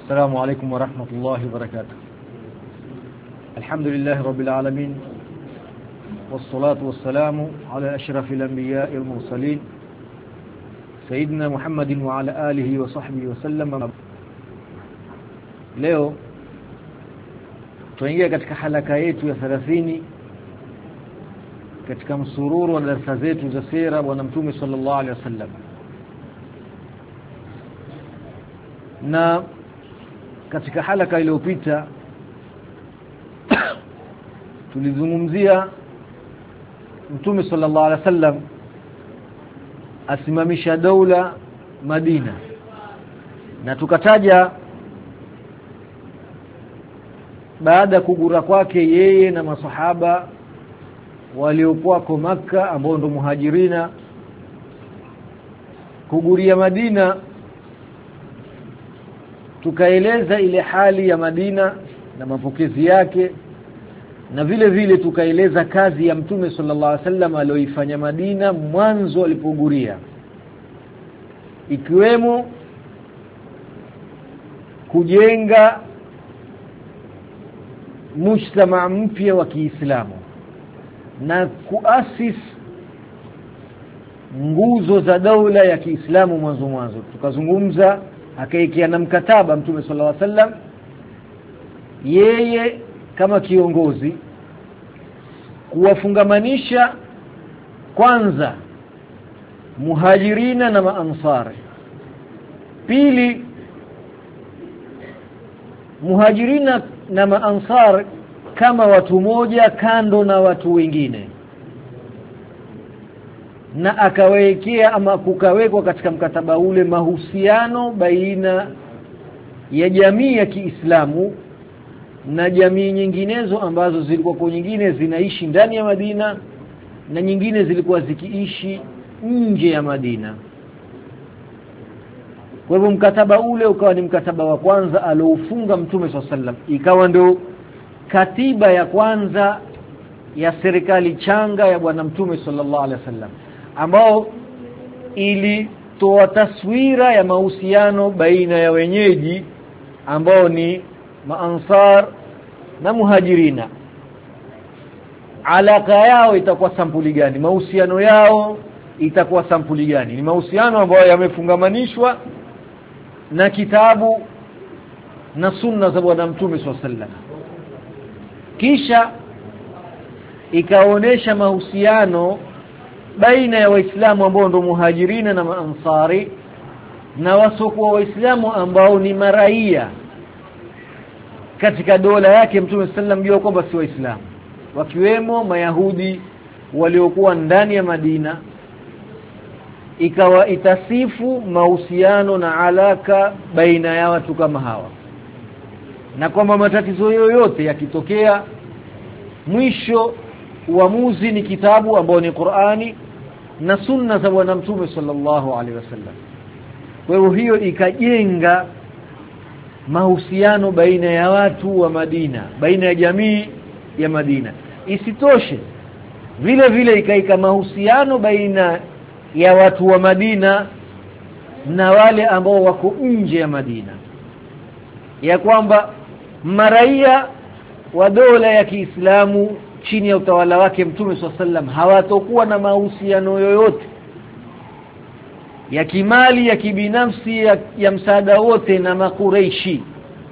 السلام عليكم ورحمة الله وبركاته. الحمد لله رب العالمين، والصلاة والسلام على أشرف الأنبياء والمرسلين سيدنا محمد وعلى آله وصحبه وسلم. Leo tunaingia katika halaka yetu ya 30 katika msururu wa darasa zetu za sira bwana Mtume sallallahu alaihi wasallam. Na katika halaka iliyopita tulizungumzia Mtume sallallahu alaihi wasallam asimamisha daula Madina, na tukataja baada ya kugura kwake yeye na masahaba waliokuwa kwa Makka ambao ndo muhajirina kuguria Madina. Tukaeleza ile hali ya Madina na mapokezi yake, na vile vile tukaeleza kazi ya Mtume sallallahu alaihi wasallam aliyoifanya Madina mwanzo alipoguria, ikiwemo kujenga mujtama mpya wa Kiislamu na kuasis nguzo za daula ya Kiislamu mwanzo. Tukazungumza akaekea na mkataba Mtume sallallahu alaihi wasallam yeye kama kiongozi kuwafungamanisha kwanza muhajirina na maansari, pili muhajirina na maansar kama watu moja kando na watu wengine, na akawekea ama kukawekwa katika mkataba ule mahusiano baina ya jamii ya Kiislamu na jamii nyinginezo ambazo zilikuwa kwa nyingine zinaishi ndani ya Madina na nyingine zilikuwa zikiishi nje ya Madina. Kwa hivyo mkataba ule ukawa ni mkataba wa kwanza aliofunga Mtume SAW, ikawa ndio katiba ya kwanza ya serikali changa ya bwana Mtume sallallahu alaihi wasallam, ambao ilitoa taswira ya mahusiano baina ya wenyeji ambao ni maansar na muhajirina. Alaka yao itakuwa sampuli gani? Mahusiano yao itakuwa sampuli gani? Ni mahusiano ambayo yamefungamanishwa na kitabu na sunna za bwana Mtume sallallahu alaihi wasallam. Kisha ikaonesha mahusiano baina ya Waislamu ambao ndio muhajirina na maansari na wasokuwa Waislamu ambao ni maraia katika dola yake Mtume sallam, jua kwamba si Waislamu, wakiwemo Mayahudi waliokuwa ndani ya Madina. Ikawa itasifu mahusiano na alaka baina ya watu kama hawa, na kwamba matatizo yoyote yakitokea mwisho uamuzi ni kitabu ambao ni Qur'ani na sunna za bwana Mtume sallallahu alaihi wasallam. Kwa hiyo hiyo ikajenga mahusiano baina ya watu wa Madina, baina ya jamii ya Madina. Isitoshe vile vile ikaika mahusiano baina ya watu wa Madina na wale ambao wako nje ya Madina, ya kwamba maraia wa dola ya Kiislamu chini ya utawala wake Mtume SAW hawatakuwa na mahusiano yoyote ya kimali, ya kibinafsi, ya msaada wote na makureishi.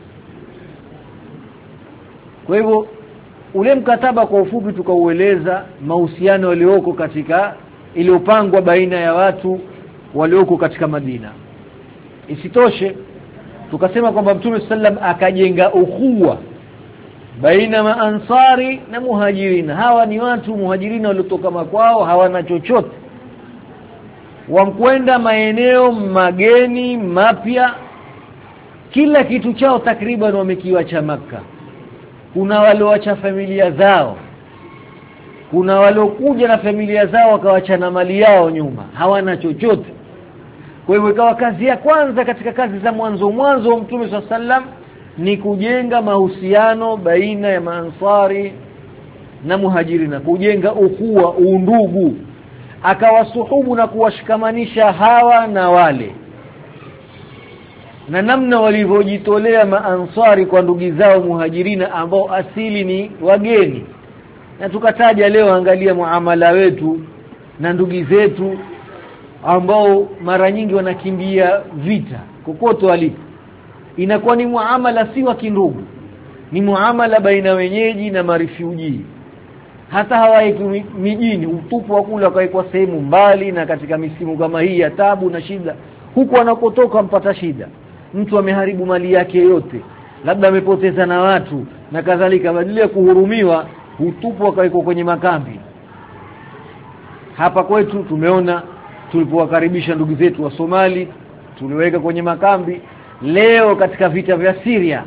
Kwa hivyo ule mkataba kwa ufupi tukaueleza mahusiano yaliyoko katika iliyopangwa baina ya watu walioko katika Madina. Isitoshe tukasema kwamba Mtume sallam akajenga ukhuwa baina maansari na muhajirina. Hawa ni watu muhajirina waliotoka makwao, hawana chochote, wamkwenda maeneo mageni mapya, kila kitu chao takriban wamekiacha Makka. Kuna walioacha familia zao, kuna waliokuja na familia zao wakawacha na mali yao nyuma, hawana chochote. Kwa hivyo ikawa kazi ya kwanza katika kazi za mwanzo wa Mtume SAW ni kujenga mahusiano baina ya maansari na muhajirina, kujenga ukhuwa, undugu. Akawasuhubu na kuwashikamanisha hawa na wale. na namna walivyojitolea maansari kwa ndugu zao muhajirina ambao asili ni wageni. Na tukataja leo, angalia muamala wetu na ndugu zetu ambao mara nyingi wanakimbia vita kokote walipo. Inakuwa ni muamala si wa kindugu, ni muamala baina wenyeji na marifuji. Hata hawaiki mijini, utupu wa kula kwa sehemu mbali, na katika misimu kama hii ya tabu na shida, huko wanakotoka mpata shida. Mtu ameharibu mali yake yote, labda amepoteza na watu na kadhalika, badala ya kuhurumiwa utupu wakaiko kwenye makambi. Hapa kwetu tumeona tulipowakaribisha ndugu zetu wa Somali, tuliweka kwenye makambi. Leo katika vita vya Syria,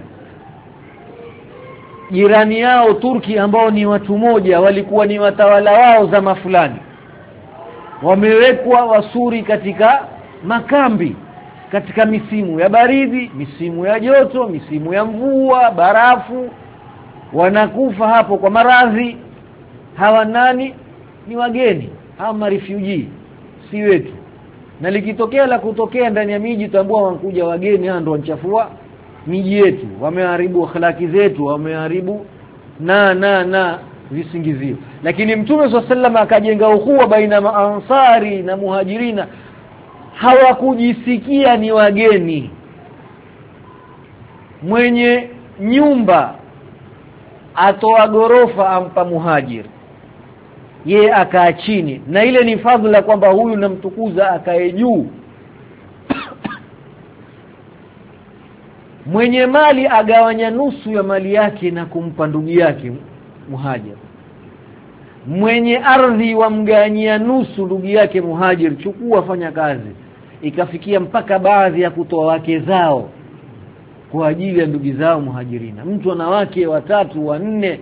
jirani yao Turki ambao ni watu moja, walikuwa ni watawala wao zama fulani, wamewekwa Wasuri katika makambi katika misimu ya baridi, misimu ya joto, misimu ya mvua, barafu, wanakufa hapo kwa maradhi. Hawa nani? Ni wageni, hawa marefugee, si wetu. Na likitokea la kutokea ndani ya miji, tambua wanakuja wageni, hao ndio wanachafua miji yetu, wameharibu akhlaki zetu, wameharibu na visingizio. Lakini Mtume SAW akajenga ukhuwa baina maansari na muhajirina, hawakujisikia ni wageni. Mwenye nyumba atoa gorofa ampa muhajir, ye akaa chini, na ile ni fadhila kwamba huyu namtukuza akae juu. Mwenye mali agawanya nusu ya mali yake na kumpa ndugu yake muhajir. Mwenye ardhi wamgawanyia nusu ndugu yake muhajir, chukua fanya kazi. Ikafikia mpaka baadhi ya kutoa wake zao kwa ajili ya ndugu zao muhajirina. Mtu ana wake 3 4,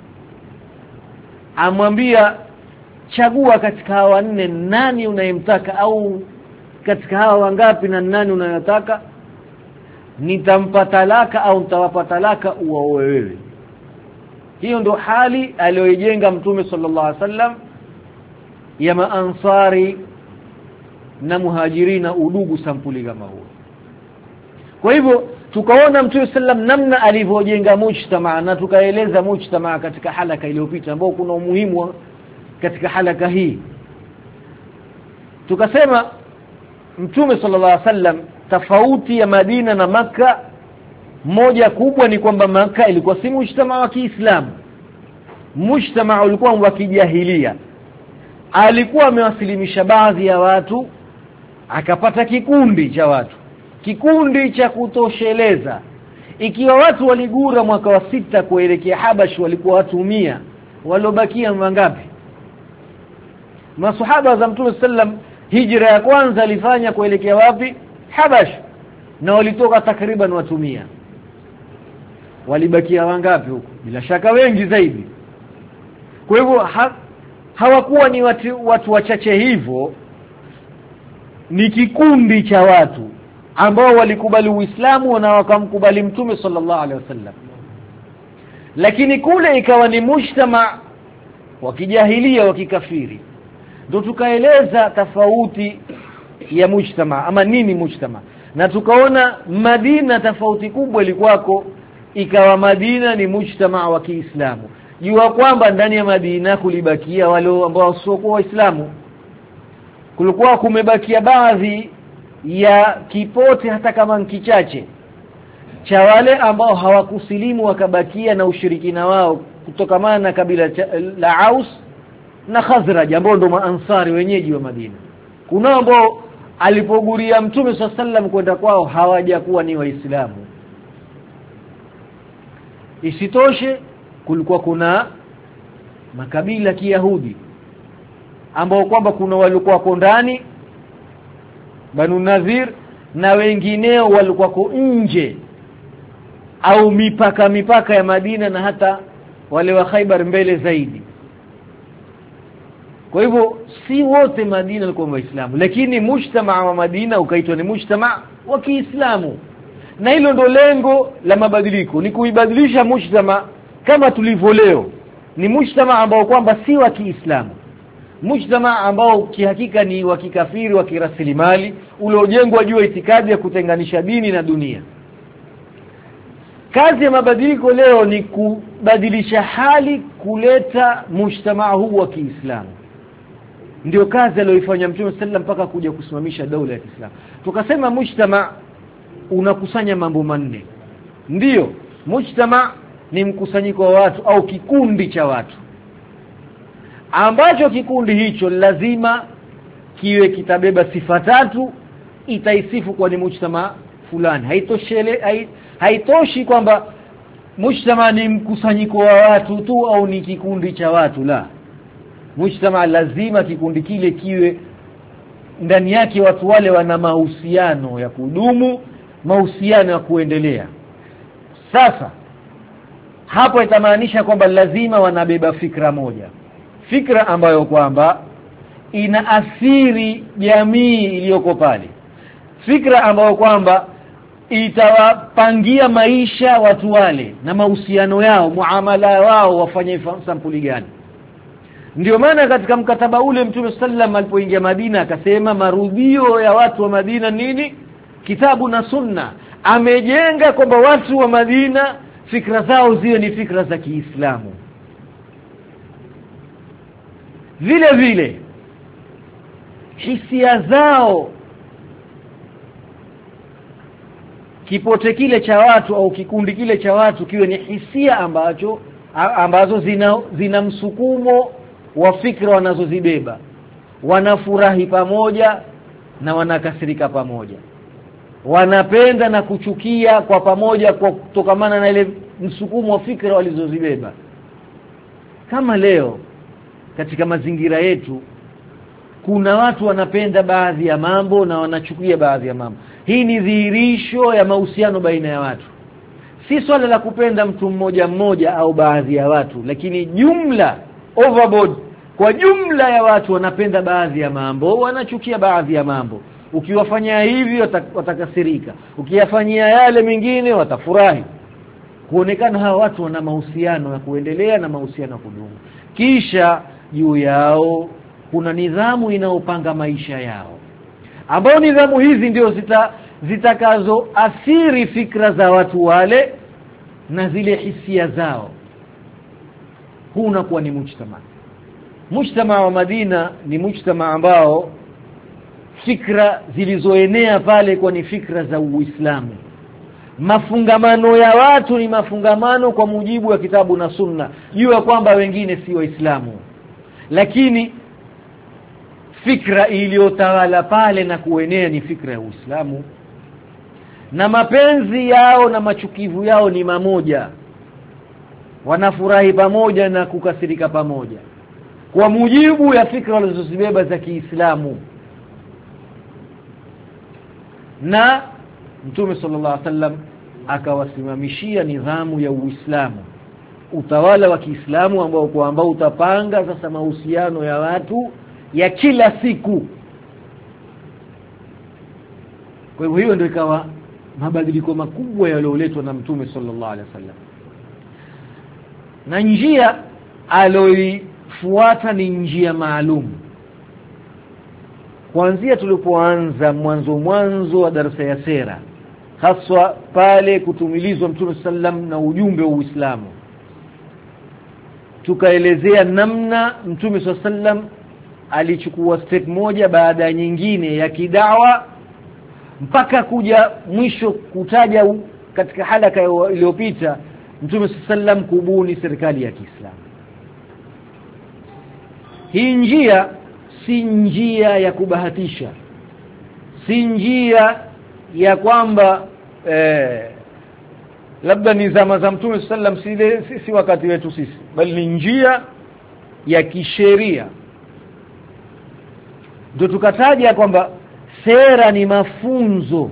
amwambia chagua katika hawa 4 nani unayemtaka, au katika hawa wangapi na nani unayotaka, nitampa talaka au nitawapa talaka uwaoe wewe. Hiyo ndio hali aliyojenga Mtume sallallahu alaihi wasallam ya maansari na muhajirina, udugu sampuli kama huo. Kwa hivyo tukaona Mtume sallam namna alivyojenga mujtamaa, na tukaeleza mujtamaa katika halaka iliyopita ambao kuna umuhimu katika halaka hii. Tukasema Mtume sallallahu alaihi wasallam, tofauti ya Madina na Makka moja kubwa ni kwamba Makka ilikuwa si mujtamaa wa Kiislamu, mujtamaa ulikuwa wa kijahilia. Alikuwa amewasilimisha baadhi ya watu, akapata kikundi cha watu, kikundi cha kutosheleza. Ikiwa watu waligura mwaka wa 6 kuelekea Habash walikuwa watu 100, walobakia wangapi? Masahaba za Mtume sallam hijra ya kwanza alifanya kuelekea wapi? Habash, na walitoka takriban watu 100. Walibakia wangapi huko? Bila shaka wengi zaidi. Kwa hivyo hawakuwa ni watu wachache hivyo, ni kikundi cha watu ambao walikubali Uislamu na wakamkubali Mtume sallallahu alaihi wasallam. Lakini kule ikawa ni mujtama wa kijahilia wa kikafiri. Ndio tukaeleza tofauti ya mujtama ama nini mujtama, na tukaona Madina tofauti kubwa ilikuwako, ikawa Madina ni mujtama wa Kiislamu. Jua kwamba ndani ya Madina kulibakia wale ambao sio Waislamu, kulikuwa kumebakia baadhi ya kipote hata kama kichache cha wale ambao hawakusilimu, wakabakia na ushirikina wao kutokamana na kabila la Aus na Khazraj ambao ndio maansari wenyeji wa Madina. Kuna ambao alipoguria Mtume sallam kwenda kwao hawajakuwa ni Waislamu. Isitoshe kulikuwa kuna makabila Kiyahudi ambao kwamba kuna walikuwa ndani Banu Nadhir, na wengineo walikuwa nje au mipaka ya Madina, na hata wale wa Khaibar mbele zaidi. Kwa hivyo si wote Madina walikuwa Waislamu, lakini mujtamaa wa Madina ukaitwa ni mujtamaa wa Kiislamu. Na hilo ndo lengo la mabadiliko, ni kuibadilisha mujtamaa kama tulivyo leo. Ni mujtamaa ambao kwamba si wa Kiislamu, mujtama ambao kihakika ni wa kikafiri, wa kirasilimali, uliojengwa juu ya itikadi ya kutenganisha dini na dunia. Kazi ya mabadiliko leo ni kubadilisha hali, kuleta mujtama huu wa Kiislamu. Ndio kazi aliyoifanya Mtume sallam mpaka kuja kusimamisha daula ya Kiislamu. Tukasema mujtama unakusanya mambo manne. Ndio, mujtama ni mkusanyiko wa watu au kikundi cha watu, ambacho kikundi hicho lazima kiwe kitabeba sifa tatu, itaisifu kwa ni mujtama fulani. Haitoshi kwamba mujtama ni mkusanyiko wa watu tu au ni kikundi cha watu, la. Mujtama lazima kikundi kile kiwe ndani yake watu wale wana mahusiano ya kudumu, mahusiano ya kuendelea. Sasa hapo itamaanisha kwamba lazima wanabeba fikra moja, fikra ambayo kwamba inaathiri jamii iliyoko pale, fikra ambayo kwamba itawapangia maisha watu wale na mahusiano yao, muamala wao wafanye sampuli gani. Ndio maana katika mkataba ule Mtume sallam alipoingia Madina akasema marudio ya watu wa Madina nini? Kitabu na Sunna. Amejenga kwamba watu wa Madina fikra zao ziwe ni fikra za Kiislamu. Vile vile hisia zao, kipote kile cha watu au kikundi kile cha watu kiwe ni hisia ambazo zina msukumo wa fikra wanazozibeba. Wanafurahi pamoja na wanakasirika pamoja, wanapenda na kuchukia kwa pamoja, kwa kutokamana na ile msukumo wa fikra walizozibeba. Kama leo katika mazingira yetu kuna watu wanapenda baadhi ya mambo na wanachukia baadhi ya mambo. Hii ni dhihirisho ya mahusiano baina ya watu. Si swala la kupenda mtu mmoja mmoja au baadhi ya watu, lakini jumla, overboard, kwa jumla ya watu wanapenda baadhi ya mambo, wanachukia baadhi ya mambo. Ukiwafanyia hivi watakasirika, ukiyafanyia yale mengine watafurahi. Kuonekana hawa watu wana mahusiano ya kuendelea na mahusiano ya kudumu. Kisha juu yao kuna nidhamu inaopanga maisha yao, ambao nidhamu hizi ndio zitakazo athiri fikra za watu wale na zile hisia zao. Huu unakuwa ni mujtama. Mujtama wa Madina ni mujtama ambao fikra zilizoenea pale kwa ni fikra za Uislamu. Mafungamano ya watu ni mafungamano kwa mujibu wa kitabu na Sunna. Jua kwamba wengine si Waislamu, lakini fikra iliyotawala pale na kuenea ni fikra ya Uislamu, na mapenzi yao na machukivu yao ni mamoja. Wanafurahi pamoja na kukasirika pamoja kwa mujibu ya fikra walizozibeba za Kiislamu. Na Mtume sallallahu alaihi wasallam akawasimamishia nidhamu ya Uislamu, utawala wa Kiislamu ambao utapanga sasa mahusiano ya watu ya kila siku. Kwa hivyo hiyo ndio ikawa mabadiliko makubwa yaliyoletwa na Mtume sallallahu alaihi wasallam. Na njia aloifuata ni njia maalum. Kuanzia tulipoanza mwanzo wa darasa ya sera, haswa pale kutumilizwa Mtume sallam na ujumbe wa Uislamu, tukaelezea namna Mtume sallam alichukua step moja baada ya nyingine ya kidawa mpaka kuja mwisho kutaja katika halaka iliyopita Mtume sallam kubuni serikali ya Kiislamu. Hii njia si njia ya kubahatisha, si njia ya kwamba labda ni zama za Mtume sallam, si wakati wetu sisi, bali ni njia ya kisheria. Ndio tukataja kwamba sera ni mafunzo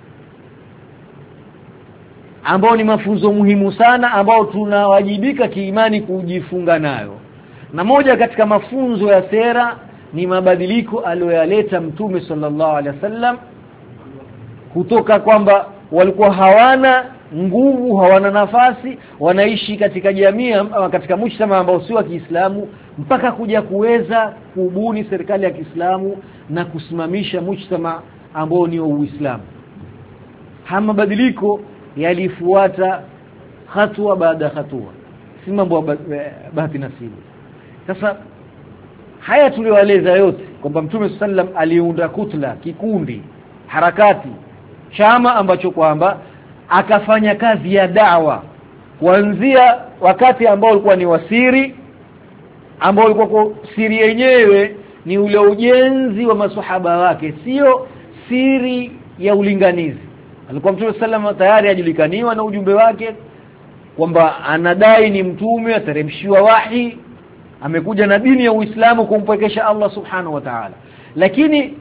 ambao ni mafunzo muhimu sana, ambao tunawajibika kiimani kujifunga nayo. Na moja katika mafunzo ya sera ni mabadiliko aliyoyaleta Mtume sallallahu alaihi wasallam, kutoka kwamba walikuwa hawana nguvu, hawana nafasi, wanaishi katika jamii ama katika mujtama ambao si wa Kiislamu, mpaka kuja kuweza kubuni serikali ya Kiislamu na kusimamisha mujtama ambao ni wa Uislamu. Haya mabadiliko yalifuata hatua baada ya hatua, si mambo bahati nasibu. Sasa haya tuliwaeleza yote kwamba Mtume sallam aliunda kutla, kikundi, harakati, chama ambacho kwamba akafanya kazi ya da'wa kuanzia wakati ambao ulikuwa ni wasiri, ambao ulikuwa siri yenyewe ni ule ujenzi wa maswahaba wake, sio siri ya ulinganizi. Alikuwa Mtume sallam tayari ajulikaniwa na ujumbe wake kwamba anadai ni mtume, ateremshiwa wahi, amekuja na dini ya Uislamu kumpwekesha Allah subhanahu wa ta'ala. Lakini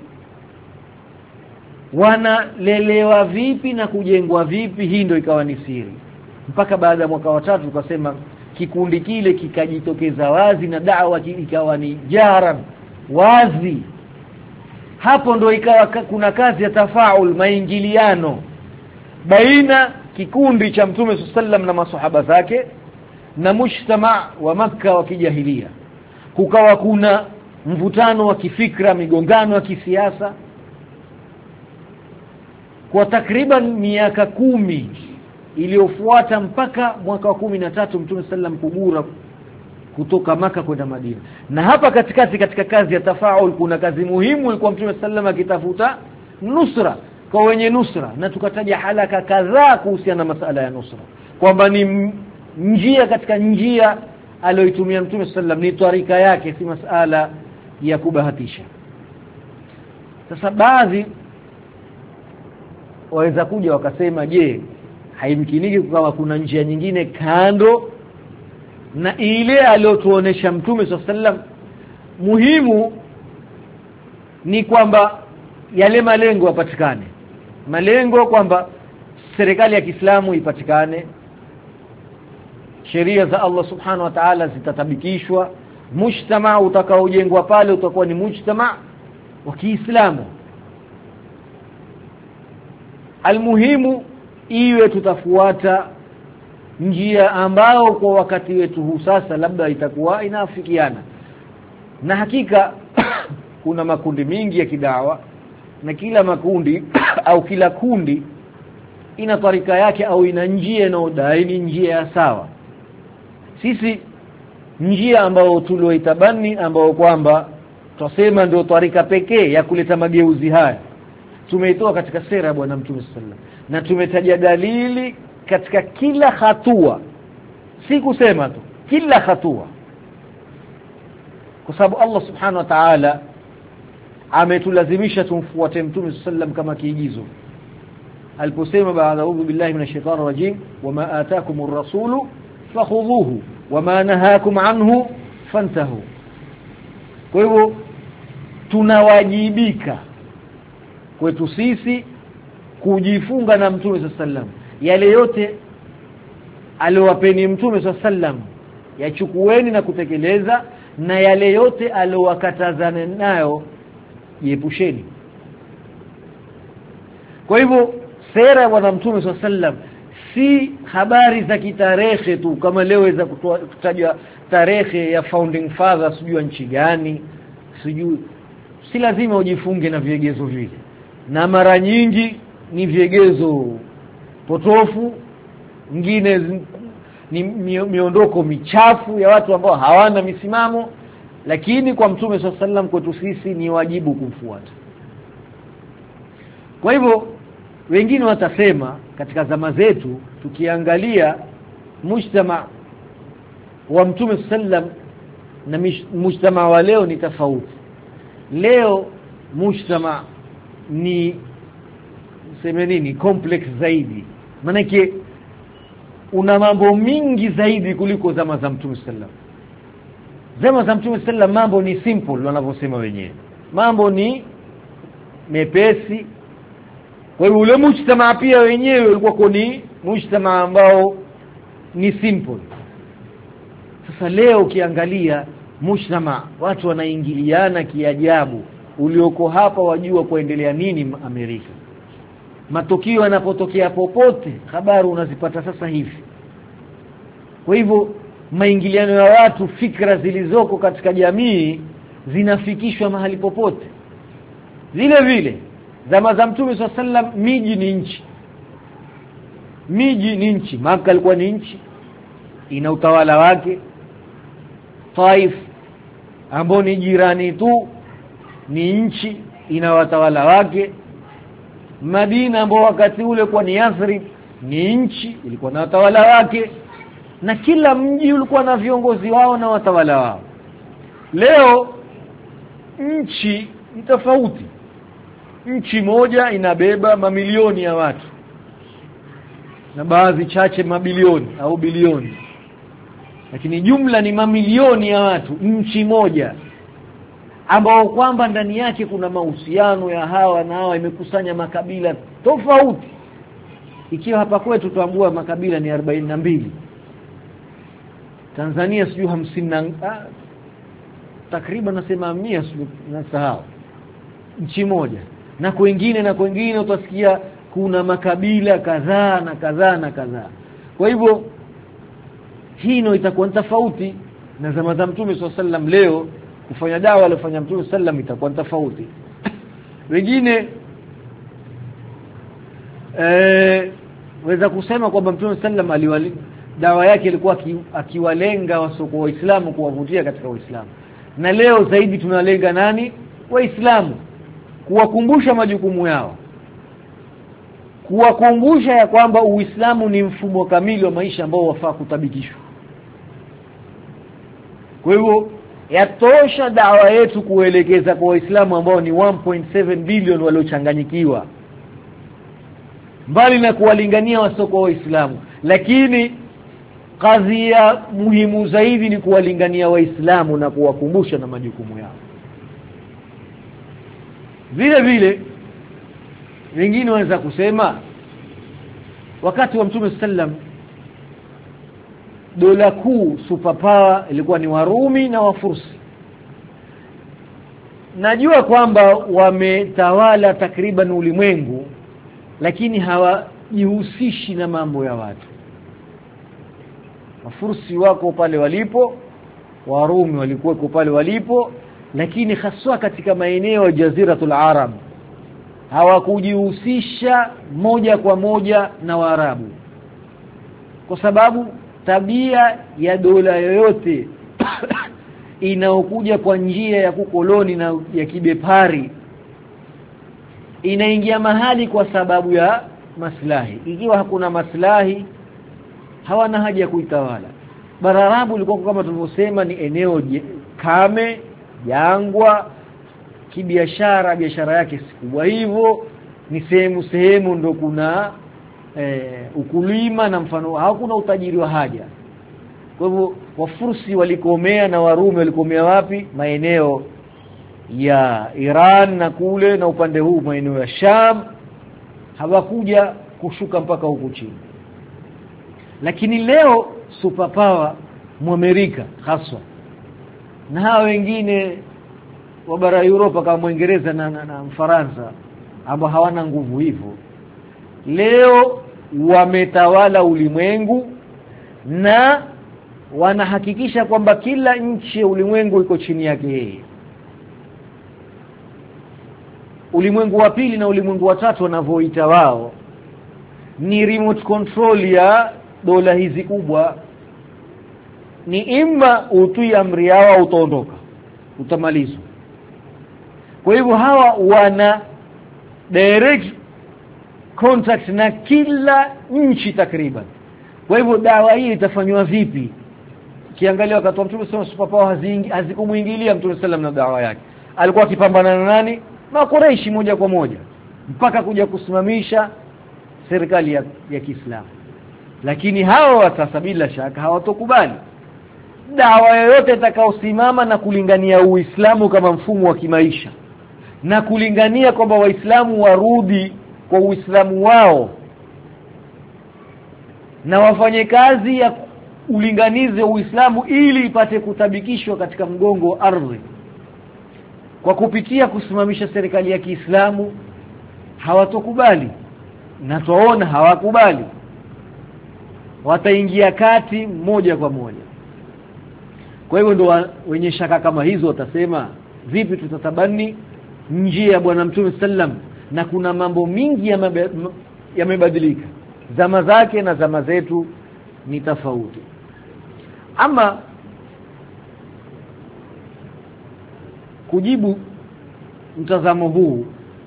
wanalelewa vipi na kujengwa vipi, hii ndio ikawa ni siri. Mpaka baada ya mwaka wa 3 tukasema kikundi kile kikajitokeza wazi na da'wa ikawa ni jaran wazi. Hapo ndio ikawa kuna kazi ya tafaul, maingiliano baina kikundi cha Mtume sallam na maswahaba zake na mujtama wa Makka wa kijahilia. Kukawa kuna mvutano wa kifikra, migongano ya kisiasa kwa takriban miaka 10 iliyofuata, mpaka mwaka wa 13 Mtume sallam kugura kutoka Maka kwenda Madina. Na hapa katikati katika kazi ya tafaul kuna kazi muhimu ilikuwa Mtume sallam akitafuta nusra kwa wenye nusra, na tukataja halaka kadhaa kuhusiana na masala ya nusra kwamba ni njia katika njia aliyoitumia Mtume sallam, ni tarika yake, si masala ya kubahatisha. Sasa baadhi waweza kuja wakasema, je, haimkiniki kukawa kuna njia nyingine kando na ile aliyotuonesha Mtume sallam? Muhimu ni kwamba yale malengo yapatikane, malengo kwamba serikali ya Kiislamu ipatikane, sheria za Allah subhanahu wa ta'ala zitatabikishwa, mujtama utakaojengwa pale utakuwa ni mujtama wa Kiislamu. Almuhimu iwe tutafuata njia ambao kwa wakati wetu huu sasa labda itakuwa inafikiana. Na hakika kuna makundi mingi ya kidawa, na kila makundi au kila kundi ina tarika yake au ina njia inayodai ni njia ya sawa. Sisi njia ambao tulioitabani, ambao kwamba tusema ndio tarika pekee ya kuleta mageuzi haya, tumeitoa katika sera ya Bwana Mtume sallallahu alaihi wasallam, na tumetaja dalili katika kila hatua, si kusema tu, kila hatua, kwa sababu Allah subhanahu wa ta'ala ametulazimisha tumfuate Mtume sallallahu alaihi wasallam kama kiigizo aliposema baada a'udhu billahi minash shaitani rajim, wama ataakumur rasulu fakhudhuhu wama nahakum anhu fantahu. Kwa hivyo tunawajibika kwetu sisi kujifunga na Mtume sallallahu alaihi wasallam, yale yote aliyowapeni Mtume sallallahu alaihi wasallam yachukueni na kutekeleza, na yale yote aliyowakatazana nayo jiepusheni. Kwa hivyo sera ya Bwana Mtume sallallahu alaihi wasallam si habari za kitarehe tu, kama leo za kutaja tarehe ya founding fathers sijui nchi gani, sijui. Si lazima ujifunge na viegezo vile, na mara nyingi ni viegezo potofu, nyingine ni miondoko michafu ya watu ambao hawana misimamo. Lakini kwa Mtume sallallahu alaihi wasallam kwetu sisi ni wajibu kumfuata. Kwa hivyo wengine watasema katika zama zetu tukiangalia mujtama wa Mtume sallam na mujtama wa leo ni tofauti. Leo mujtama ni semenini complex zaidi, manake una mambo mingi zaidi kuliko zama za Mtume sallam. Zama za Mtume sallam mambo ni simple wanavyosema wenyewe, mambo ni mepesi. Kwa hiyo ule mujtama pia wenyewe ulikuwa ni mujtama ambao ni simple. Sasa leo ukiangalia mujtama, watu wanaingiliana kiajabu. Ulioko hapa wajua kuendelea nini Amerika, matukio yanapotokea popote habari unazipata sasa hivi. Kwa hivyo maingiliano ya watu, fikra zilizoko katika jamii zinafikishwa mahali popote. Vile vile zama za Mtume SAW miji ni nchi. Miji ni nchi. Maka ilikuwa ni nchi, ina utawala wake. Taif ambao ni jirani tu ni nchi, ina watawala wake. Madina ambao wakati ule kwa ni Yathrib ni nchi, ilikuwa na watawala wake, na kila mji ulikuwa na viongozi wao na watawala wao. Leo nchi ni tofauti. Nchi moja inabeba mamilioni ya watu na baadhi chache mabilioni au bilioni, lakini jumla ni mamilioni ya watu. Nchi moja ambao kwamba ndani yake kuna mahusiano ya hawa na hawa, imekusanya makabila tofauti. Ikiwa hapa kwetu tuambua makabila ni 42, Tanzania sijui 50 takriban nasema 100 nasahau. Nchi moja na kwingine utasikia kuna makabila kadhaa na kadhaa na kadhaa. Kwa hivyo hino itakuwa tofauti na zama za Mtume SAW. Leo kufanya dawa alifanya Mtume SAW itakuwa tofauti. Wengine waweza kusema kwamba Mtume SAW dawa yake ilikuwa akiwalenga wasoko waislamu, kuwavutia katika Uislamu. Na leo zaidi tunalenga nani? Waislamu, kuwakumbusha majukumu yao, kuwakumbusha ya kwamba Uislamu ni mfumo kamili wa maisha ambao wafaa kutabikishwa. Kwa hivyo yatosha dawa yetu kuelekeza kwa Waislamu ambao ni 1.7 billion waliochanganyikiwa, mbali na kuwalingania wasoko Waislamu. Lakini kazi ya muhimu zaidi ni kuwalingania Waislamu na kuwakumbusha na majukumu yao. Vile vile wengine wanaweza kusema wakati wa Mtume sallam dola kuu, superpower ilikuwa ni Warumi na Wafursi. Najua kwamba wametawala takriban ulimwengu, lakini hawajihusishi na mambo ya watu. Wafursi wako pale walipo, Warumi walikuwa pale walipo, lakini haswa katika maeneo ya Jaziratul Arab hawakujihusisha moja kwa moja na Waarabu, kwa sababu tabia ya dola yoyote inaokuja kwa njia ya kukoloni na ya kibepari inaingia mahali kwa sababu ya maslahi. Ikiwa hakuna maslahi, hawana haja ya kuitawala. Bara Arabu ilikuwa kama tulivyosema ni eneo kame, jangwa, kibiashara biashara yake si kubwa hivyo, ni sehemu ndo kuna ukulima na mfano, hakuna utajiri wa haja. Kwa hivyo Wafursi walikomea na Warumi walikomea wapi? Maeneo ya Iran na kule na upande huu maeneo ya Sham, hawakuja kushuka mpaka huku chini. Lakini leo superpower Amerika haswa na hao wengine wa bara Europa kama Uingereza na Ufaransa ambao hawana nguvu hivyo, leo wametawala ulimwengu na wanahakikisha kwamba kila nchi ya ulimwengu iko chini yake yeye. Ulimwengu wa pili na ulimwengu wa tatu wanavyoita wao ni remote control ya dola hizi kubwa. Ni imma utii amri yao au utaondoka, utamalizwa. Kwa hivyo hawa wana direct contact na kila nchi takriban. Kwa hivyo dawa hii itafanywa vipi? Kiangalia wakati wa Mtume superpower hazikumuingilia Mtume sallam na dawa yake. Alikuwa akipambana na nani? Makureishi moja kwa moja mpaka kuja kusimamisha serikali ya Kiislamu. Lakini hawa sasa bila shaka hawatokubali dawa yoyote itakayosimama na kulingania Uislamu kama mfumo wa kimaisha na kulingania kwamba Waislamu warudi kwa Uislamu wao na wafanye kazi ya ulinganize Uislamu ili ipate kutabikishwa katika mgongo wa ardhi kwa kupitia kusimamisha serikali ya Kiislamu. Hawatokubali. na tuwaona hawakubali, wataingia kati moja kwa moja. Kwa hivyo ndio wenye shaka kama hizo watasema vipi tutatabani njia ya bwana Mtume sallam, na kuna mambo mingi yamebadilika, zama zake na zama zetu ni tofauti. Ama kujibu mtazamo huu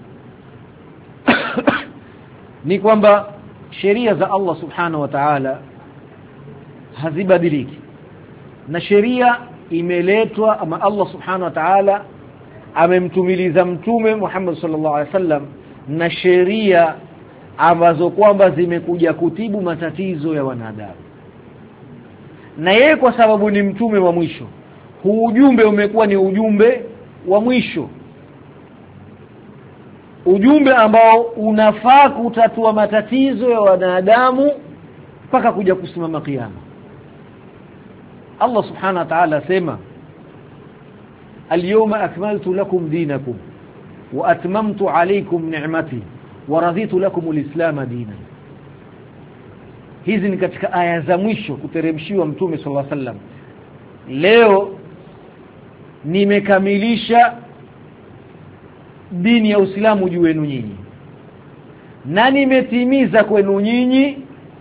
ni kwamba sheria za Allah subhanahu wa ta'ala hazibadiliki, na sheria imeletwa ama Allah subhanahu wa ta'ala amemtumiliza mtume Muhammad sallallahu alaihi wasallam na sheria ambazo kwamba zimekuja kutibu matatizo ya wanadamu. Na yeye kwa sababu ni mtume wa mwisho, huu ujumbe umekuwa ni ujumbe wa mwisho, ujumbe ambao unafaa kutatua matatizo ya wanadamu mpaka kuja kusimama kiyama. Allah subhanahu wa ta'ala sema al-yawma akmaltu lakum dinakum wa atmamtu alaykum ni'mati wa raditu lakum al-islam dinan. Hizi ni katika aya za mwisho kuteremshiwa mtume sallallahu alaihi wasallam. Leo nimekamilisha dini ya Uislamu juu yenu nyinyi, na nimetimiza kwenu nyinyi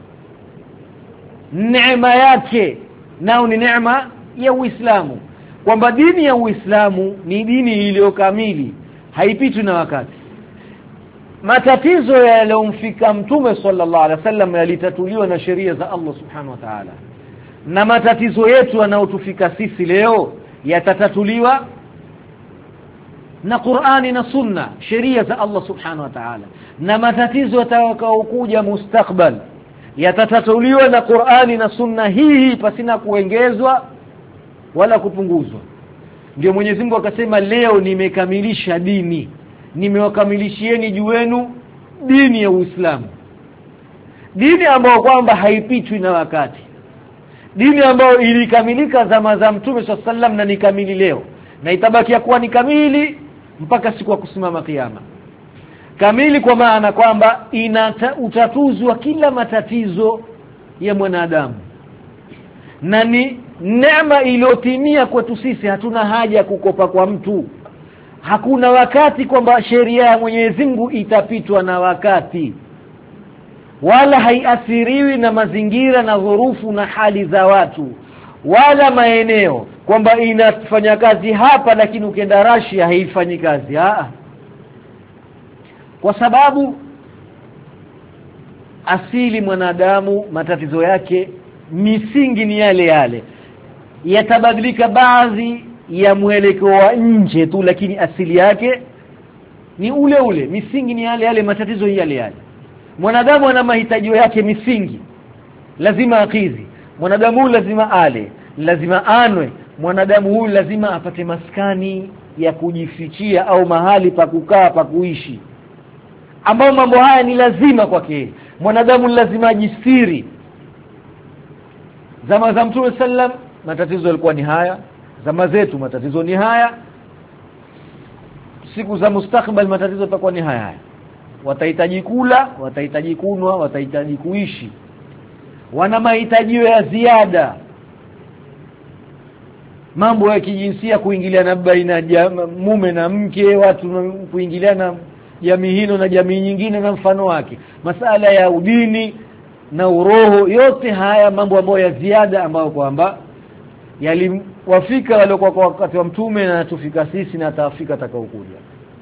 neema yake, nao ni neema ya Uislamu, kwamba dini ya Uislamu ni dini iliyokamili, haipitwi na wakati. Matatizo yaliyomfika mtume sallallahu alaihi wasallam yalitatuliwa na sheria za Allah subhanahu wa ta'ala, na matatizo yetu yanayotufika sisi leo yatatatuliwa na Qur'ani na Sunna, sheria za Allah subhanahu wa ta'ala. Na matatizo yatakayokuja mustakbal yatatatuliwa na Qur'ani na Sunna hii pasina kuongezwa wala kupunguzwa. Ndio Mwenyezi Mungu akasema leo nimekamilisha dini, nimewakamilishieni juu yenu dini ya Uislamu, dini ambayo kwamba haipitwi na wakati, dini ambayo ilikamilika zama za Mtume sallallahu alaihi wasallam na ni kamili leo, na itabaki kuwa ni kamili mpaka siku ya kusimama kiyama. Kamili kwa maana kwamba utatuzwa kila matatizo ya mwanadamu, na ni neema iliyotimia kwetu sisi. Hatuna haja ya kukopa kwa mtu. Hakuna wakati kwamba sheria ya Mwenyezi Mungu itapitwa na wakati, wala haiathiriwi na mazingira na dhurufu na hali za watu wala maeneo, kwamba inafanya kazi hapa lakini ukienda Russia haifanyi kazi. Kwa sababu asili mwanadamu matatizo yake misingi ni yale yale, yatabadilika baadhi ya mwelekeo wa nje tu, lakini asili yake ni ule ule, misingi ni yale yale, matatizo yale yale. Mwanadamu ana mahitaji yake misingi, lazima akidhi. Mwanadamu huyu lazima ale, lazima anwe. Mwanadamu huyu lazima apate maskani ya kujifichia au mahali pa kukaa pa kuishi, ambao mambo haya ni lazima kwake. Mwanadamu lazima ajistiri. Zama za Mtume sallam matatizo yalikuwa ni haya, zama zetu matatizo ni haya, siku za mustakbal matatizo yatakuwa ni haya. Watahitaji kula, watahitaji kunwa, watahitaji kuishi, wana mahitaji ya ziada. Mambo ya kijinsia, kuingiliana baina mume na mke, watu kuingiliana jamii hino na jamii nyingine na mfano wake, masala ya udini na uroho, yote haya mambo ambayo ya ziada ambayo kwamba yaliwafika wale kwa wakati wa mtume na tufika sisi na tafika atakaokuja.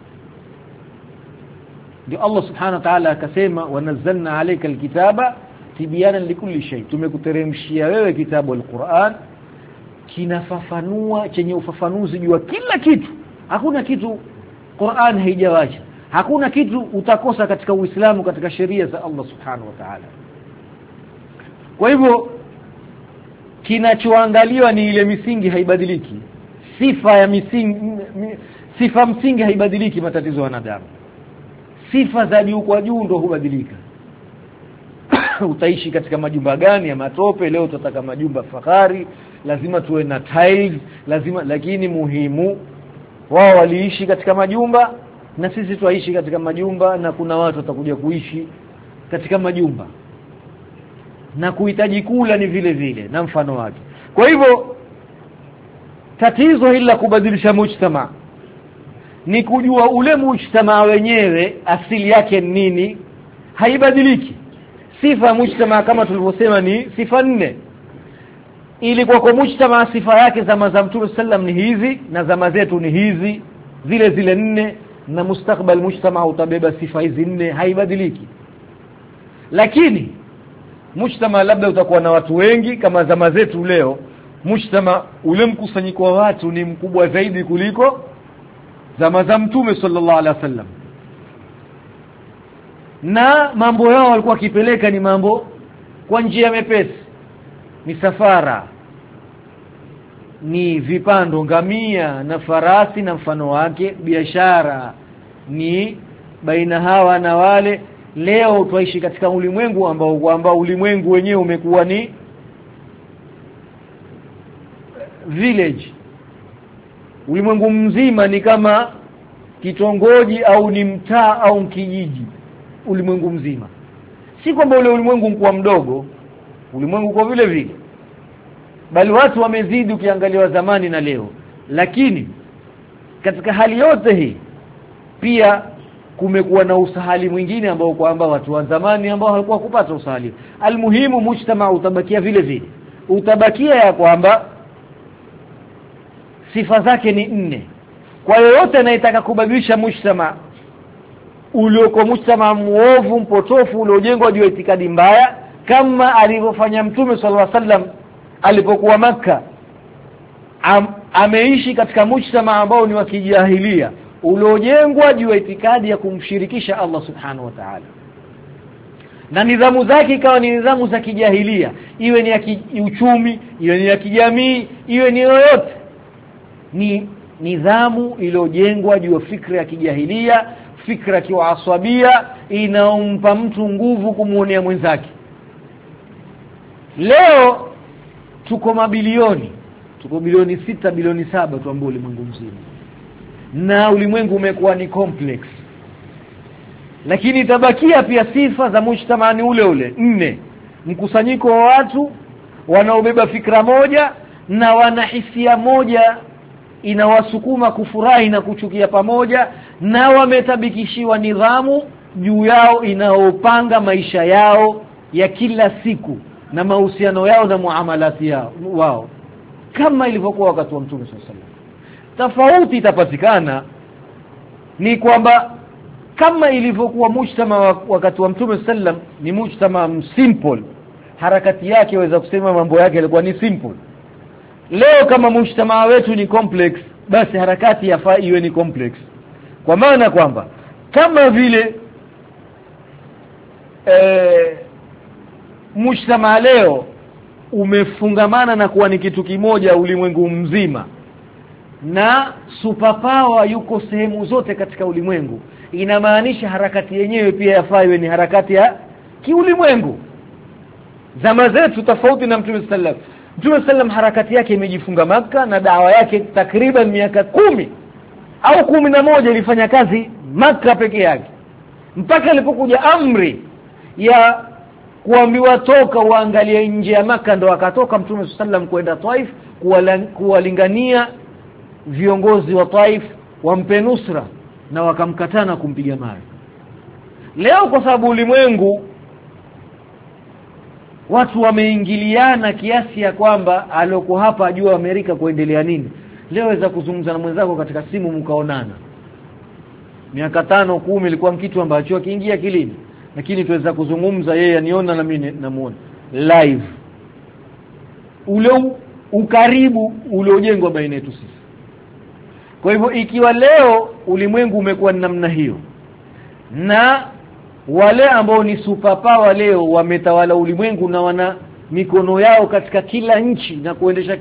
Ndio Allah subhanahu wa ta'ala akasema wanazzalna alayka alkitaba tibyanan likulli shay, tumekuteremshia wewe kitabu al-Qur'an kinafafanua, chenye ufafanuzi juu kila kitu. Hakuna kitu Qur'an haijawacha, hakuna kitu utakosa katika Uislamu, katika sheria za Allah subhanahu wa ta'ala. Kwa hivyo kinachoangaliwa ni ile misingi haibadiliki, sifa ya sifa msingi haibadiliki. Matatizo ya wanadamu, sifa za juu kwa juu ndio hubadilika. Utaishi katika majumba gani ya matope? Leo tutataka majumba fahari, lazima tuwe na tiles, lazima. Lakini muhimu, wao waliishi katika majumba na sisi tuishi katika majumba, na kuna watu watakuja kuishi katika majumba na kuhitaji kula ni vile vile na mfano wake. Kwa hivyo tatizo hili la kubadilisha mujtama ni kujua ule mujtama wenyewe asili yake nini. Haibadiliki. Sifa ya mujtama kama tulivyosema ni sifa 4. Ili kwa mujtama sifa yake zama za Mtume sallam ni hizi na zama zetu ni hizi zile 4, na mustakbal mujtama utabeba sifa hizi 4, haibadiliki. Lakini mujtama labda utakuwa na watu wengi kama zama zetu leo, mujtama ule mkusanyiko wa watu ni mkubwa zaidi kuliko zama za Mtume sallallahu alaihi wasallam, na mambo yao walikuwa kipeleka ni mambo kwa njia mepesi, misafara, ni vipando, ngamia na farasi na mfano wake, biashara ni baina hawa na wale. Leo tuishi katika ulimwengu ambao ulimwengu wenyewe umekuwa ni village. Ulimwengu mzima ni kama kitongoji au ni mtaa au kijiji. Ulimwengu mzima, si kwamba ule ulimwengu mkubwa mdogo, ulimwengu kwa vile vile, bali watu wamezidi ukiangalia zamani na leo. Lakini katika hali yote hii pia kumekuwa na usahali mwingine ambao kwamba watu wa zamani ambao hawakuwa kupata usahali. Almuhimu mujtama utabakia vile vile, utabakia ya kwamba sifa zake ni 4. Kwa yoyote anayetaka kubadilisha mujtama ulioko mujtama muovu, mpotofu, uliojengwa juu ya itikadi mbaya, kama alivyofanya Mtume sallallahu alaihi wasallam alipokuwa Makka, ameishi katika mujtama ambao ni wa kijahilia, uliojengwa juu ya itikadi ya kumshirikisha Allah subhanahu wa ta'ala, na nidhamu zake ikawa ni nidhamu za kijahilia, iwe ni ya kiuchumi, iwe ni ya kijamii, iwe ni yoyote, ni nidhamu iliyojengwa juu ya fikra ya kijahilia, fikra kiwaaswabia, inaompa mtu nguvu kumuonea mwenzake. Leo tuko mabilioni, tuko bilioni 6, bilioni 7 tuambie ulimwengu mzima, na ulimwengu umekuwa ni complex. Lakini tabakia pia sifa za mujtamani ule 4, mkusanyiko wa watu wanaobeba fikra moja na wana hisia moja inawasukuma kufurahi na kuchukia pamoja, na wametabikishiwa nidhamu juu yao inaopanga maisha yao ya kila siku na mahusiano yao na muamalati yao wao, kama ilivyokuwa wakati wa Mtume sallallahu alaihi wasallam. Tofauti itapatikana ni kwamba kama ilivyokuwa mujtama wakati wa Mtume sallam ni mujtama simple, harakati yake waweza kusema mambo yake yalikuwa ni simple. Leo kama mujtama wetu ni complex, basi harakati yafaa iwe ni complex, kwa maana kwamba kama vile mujtama leo umefungamana na kuwa ni kitu kimoja ulimwengu mzima, na superpower yuko sehemu zote katika ulimwengu, inamaanisha harakati yenyewe pia yafaa iwe ni harakati ya kiulimwengu. Zama zetu tofauti na Mtume sallam. Mtume sallam harakati yake imejifunga Makka, na dawa yake takriban miaka 10 au 11 ilifanya kazi Makka peke yake, mpaka alipokuja amri ya kuambiwa toka waangalie nje ya Makka, ndo akatoka Mtume sallam kwenda Taif kuwalingania viongozi wa Taif wampe nusra, na wakamkatana kumpiga mawe. Leo kwa sababu ulimwengu watu wameingiliana kiasi ya kwamba aloko hapa ajua Amerika kuendelea nini, leo waweza kuzungumza na mwenzako katika simu mkaonana. Miaka 5 10 ilikuwa kitu ambacho akiingia kilini, lakini tuweza kuzungumza, yeye aniona na mimi namuona live. Ule ukaribu uliojengwa baina yetu sisi. Kwa hivyo ikiwa leo ulimwengu umekuwa namna hiyo, na wale ambao ni superpower leo wametawala ulimwengu na wana mikono yao katika kila nchi na kuendesha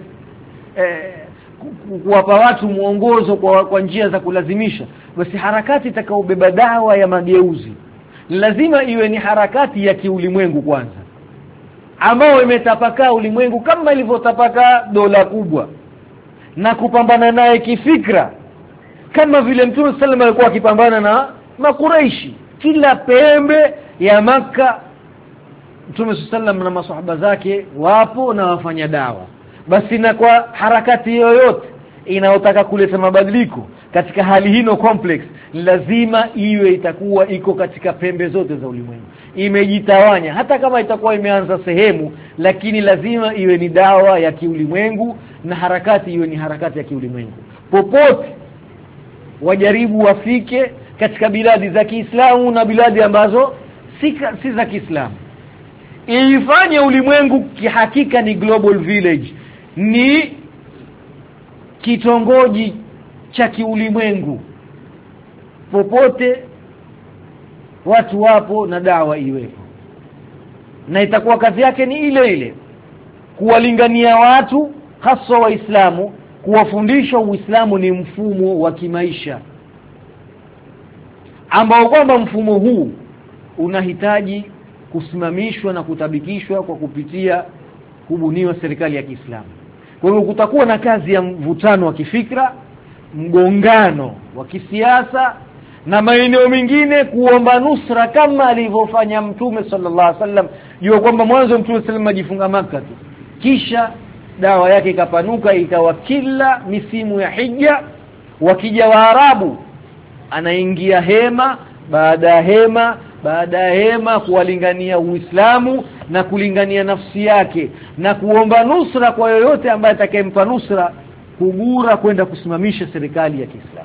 kuwapa watu muongozo kwa njia za kulazimisha, basi harakati itakaobeba dawa ya mageuzi lazima iwe ni harakati ya kiulimwengu kwanza, ambao imetapakaa ulimwengu kama ilivyotapakaa dola kubwa, na kupambana naye kifikra kama vile Mtume sallallahu alikuwa akipambana na Makuraishi. Kila pembe ya Makka Mtume sallam na maswahaba zake wapo na wafanya dawa. Basi na kwa harakati yoyote inayotaka kuleta mabadiliko katika hali hino complex, lazima iwe itakuwa iko katika pembe zote za ulimwengu, imejitawanya. Hata kama itakuwa imeanza sehemu, lakini lazima iwe ni dawa ya kiulimwengu na harakati iwe ni harakati ya kiulimwengu. Popote wajaribu wafike katika biladi za Kiislamu na biladi ambazo si za Kiislamu, ifanye ulimwengu kihakika ni global village, ni kitongoji cha kiulimwengu. Popote watu wapo na dawa iwepo, na itakuwa kazi yake ni ile ile, kuwalingania watu hasa Waislamu, kuwafundisha Uislamu ni mfumo wa kimaisha ambao kwamba mfumo huu unahitaji kusimamishwa na kutabikishwa kwa kupitia kubuniwa serikali ya Kiislamu. Kwa hiyo kutakuwa na kazi ya mvutano wa kifikra, mgongano wa kisiasa na maeneo mengine kuomba nusra kama alivyofanya Mtume sallallahu alaihi wasallam. Jua kwamba mwanzo Mtume sallam ajifunga Makka tu, kisha dawa yake ikapanuka ikawa kila misimu ya hija wakija Waarabu anaingia hema baada ya hema baada ya hema kuwalingania Uislamu na kulingania nafsi yake na kuomba nusra kwa yoyote ambaye atakayempa nusra kugura kwenda kusimamisha serikali ya Kiislamu.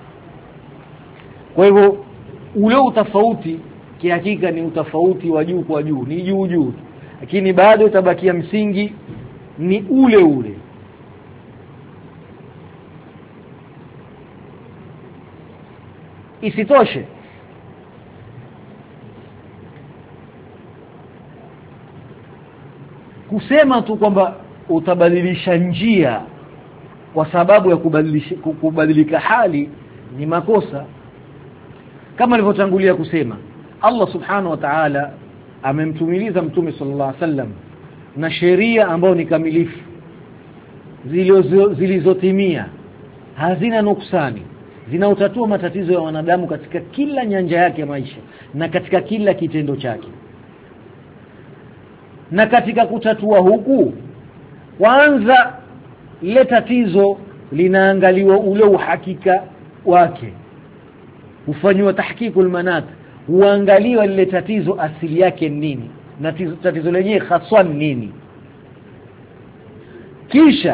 Kwa hivyo ule utofauti kihakika ni utofauti wa juu kwa juu, ni juu, lakini bado utabakia msingi ni ule ule. Isitoshe kusema tu kwamba utabadilisha njia kwa sababu ya kubadilika hali ni makosa. Kama nilivyotangulia kusema, Allah subhanahu wa ta'ala amemtumiliza Mtume sallallahu alaihi wasallam na sheria ambayo ni kamilifu, zilizotimia, hazina nuksani, zinautatua matatizo ya wanadamu katika kila nyanja yake ya maisha na katika kila kitendo chake. Na katika kutatua huku, kwanza ile tatizo linaangaliwa ule uhakika wake, hufanywa tahqiqul manat, huangaliwa lile tatizo asili yake nini na tatizo lenyewe haswa nini. Kisha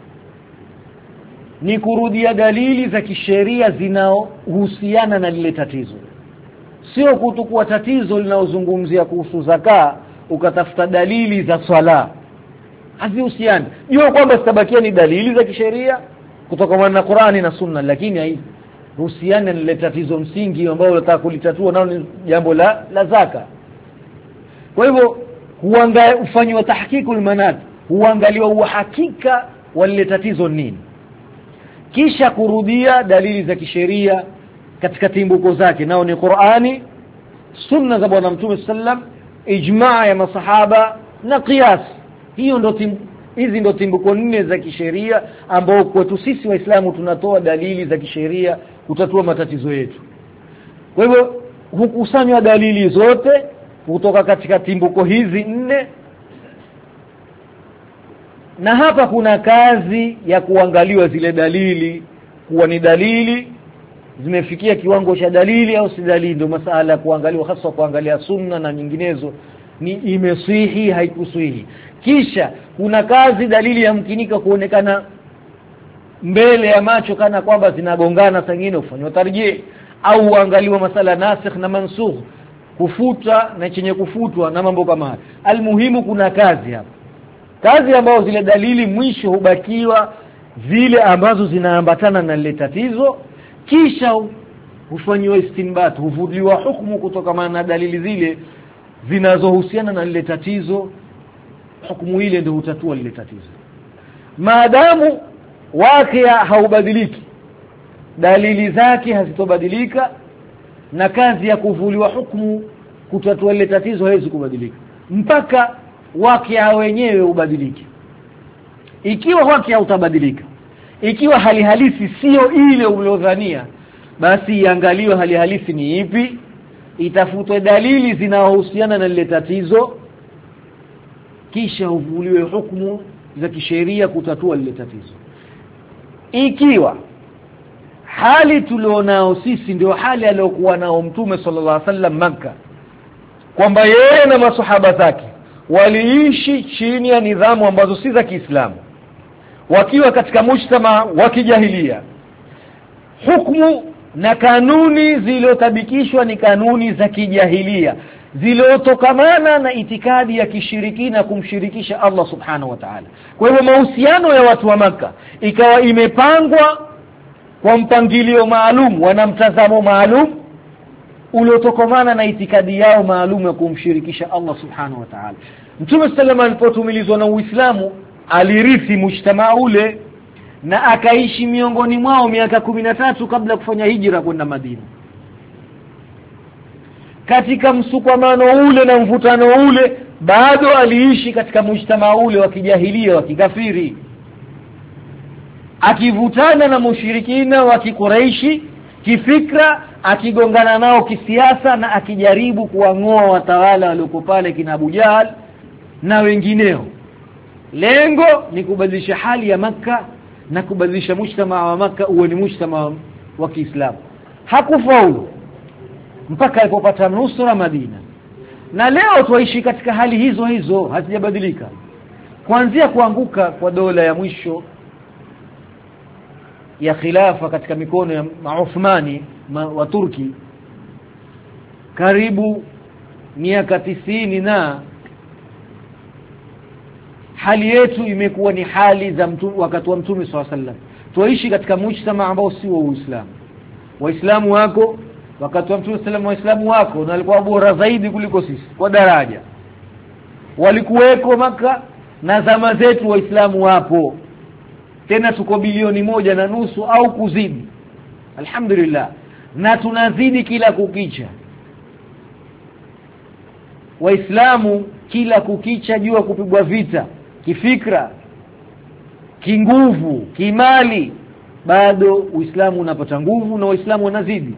ni kurudia dalili za kisheria zinaohusiana na lile tatizo, sio kutukua tatizo linalozungumzia kuhusu zaka ukatafuta dalili za swala, hazihusiani. Jua kwamba zitabakia ni dalili za kisheria kutoka na Qur'ani na Sunna, lakini haihusiani na lile tatizo msingi ambalo unataka kulitatua, nao ni jambo la zaka. Kwa hivyo ufanywa tahqiqul manat, huangaliwa uhakika wa lile tatizo nini, kisha kurudia dalili za kisheria katika timbuko zake, nao ni Qur'ani, Sunna za Bwana Mtume sallam, ijmaa ya masahaba na qiyas. Hizi ndo timbuko nne za kisheria ambao kwetu sisi Waislamu tunatoa dalili za kisheria kutatua matatizo yetu. Kwa hivyo hukusanywa dalili zote kutoka katika timbuko hizi nne, na hapa kuna kazi ya kuangaliwa zile dalili kuwa ni dalili zimefikia kiwango cha dalili au si dalili. Ndio masala kuangaliwa, hasa kuangalia Sunna na nyinginezo, ni imesihi haikusihi. Kisha kuna kazi dalili yamkinika kuonekana mbele ya macho kana kwamba zinagongana, sangine ufanywa tarjih au uangaliwa masala nasikh na mansukh, kufuta na chenye kufutwa na mambo kama haya. Almuhimu kuna kazi hapa, kazi ambazo zile dalili mwisho hubakiwa zile ambazo zinaambatana na lile tatizo, kisha hufanywa istinbat, huvuliwa hukumu kutokana na dalili zile zinazohusiana na lile tatizo. Hukumu ile ndio hutatua lile tatizo. Maadamu wakia haubadiliki, dalili zake hazitobadilika, na kazi ya kuvuliwa hukumu kutatua lile tatizo haiwezi kubadilika mpaka wakia wenyewe ubadilike. Ikiwa wakia utabadilika, ikiwa hali halisi sio ile uliodhania, basi iangaliwe hali halisi ni ipi, itafutwe dalili zinazohusiana na lile tatizo, kisha uvuliwe hukumu za kisheria kutatua lile tatizo. Ikiwa hali tulionao sisi ndio hali aliyokuwa nao Mtume sallallahu alaihi wasallam Makka, kwamba yeye na masahaba zake waliishi chini ya nidhamu ambazo si za Kiislamu, wakiwa katika mujtama wa kijahilia, hukumu na kanuni zilizotabikishwa ni kanuni za kijahilia zilizotokamana na itikadi ya kishirikina, kumshirikisha Allah subhanahu wa ta'ala. Kwa hivyo mahusiano ya watu wa Makka ikawa imepangwa kwa mpangilio maalum, wana mtazamo maalum uliotokamana na itikadi yao maalum ya kumshirikisha Allah subhanahu wa ta'ala. Mtume sallallahu alipotumilizwa na Uislamu alirithi mujtamaa ule na akaishi miongoni mwao miaka 13 kabla kufanya hijra kwenda Madina. Katika msukumano ule na mvutano ule bado aliishi katika mujtamaa ule wa kijahilia wa kikafiri, akivutana na mushirikina wa Quraishi kifikra, akigongana nao kisiasa, na akijaribu kuangoa watawala walioko pale kina Abu Jahl na wengineo. Lengo ni kubadilisha hali ya Makka na kubadilisha mujtamaa wa Makka uwe ni mujtamaa wa Kiislamu. Hakufaulu mpaka alipopata nusra Madina, na leo tuishi katika hali hizo hizo, hazijabadilika. Kuanzia kuanguka kwa dola ya mwisho ya khilafa katika mikono ya Uthmani wa Turki karibu miaka 90, na hali yetu imekuwa ni hali za wakati wa Mtume sallallahu alaihi wasallam. Tuishi katika mujtama ambao si wa Uislamu. Waislamu wako wakati wa Mtume sallallahu alaihi wasallam, Waislamu wako na walikuwa bora zaidi kuliko sisi kwa daraja, walikuweko Makka, na zama zetu Waislamu wapo tena, tuko bilioni 1.5 au kuzidi, alhamdulillah, na tunazidi kila kukicha. Waislamu kila kukicha jua kupigwa vita kifikra, kinguvu, kimali, bado Uislamu unapata nguvu na Waislamu wanazidi.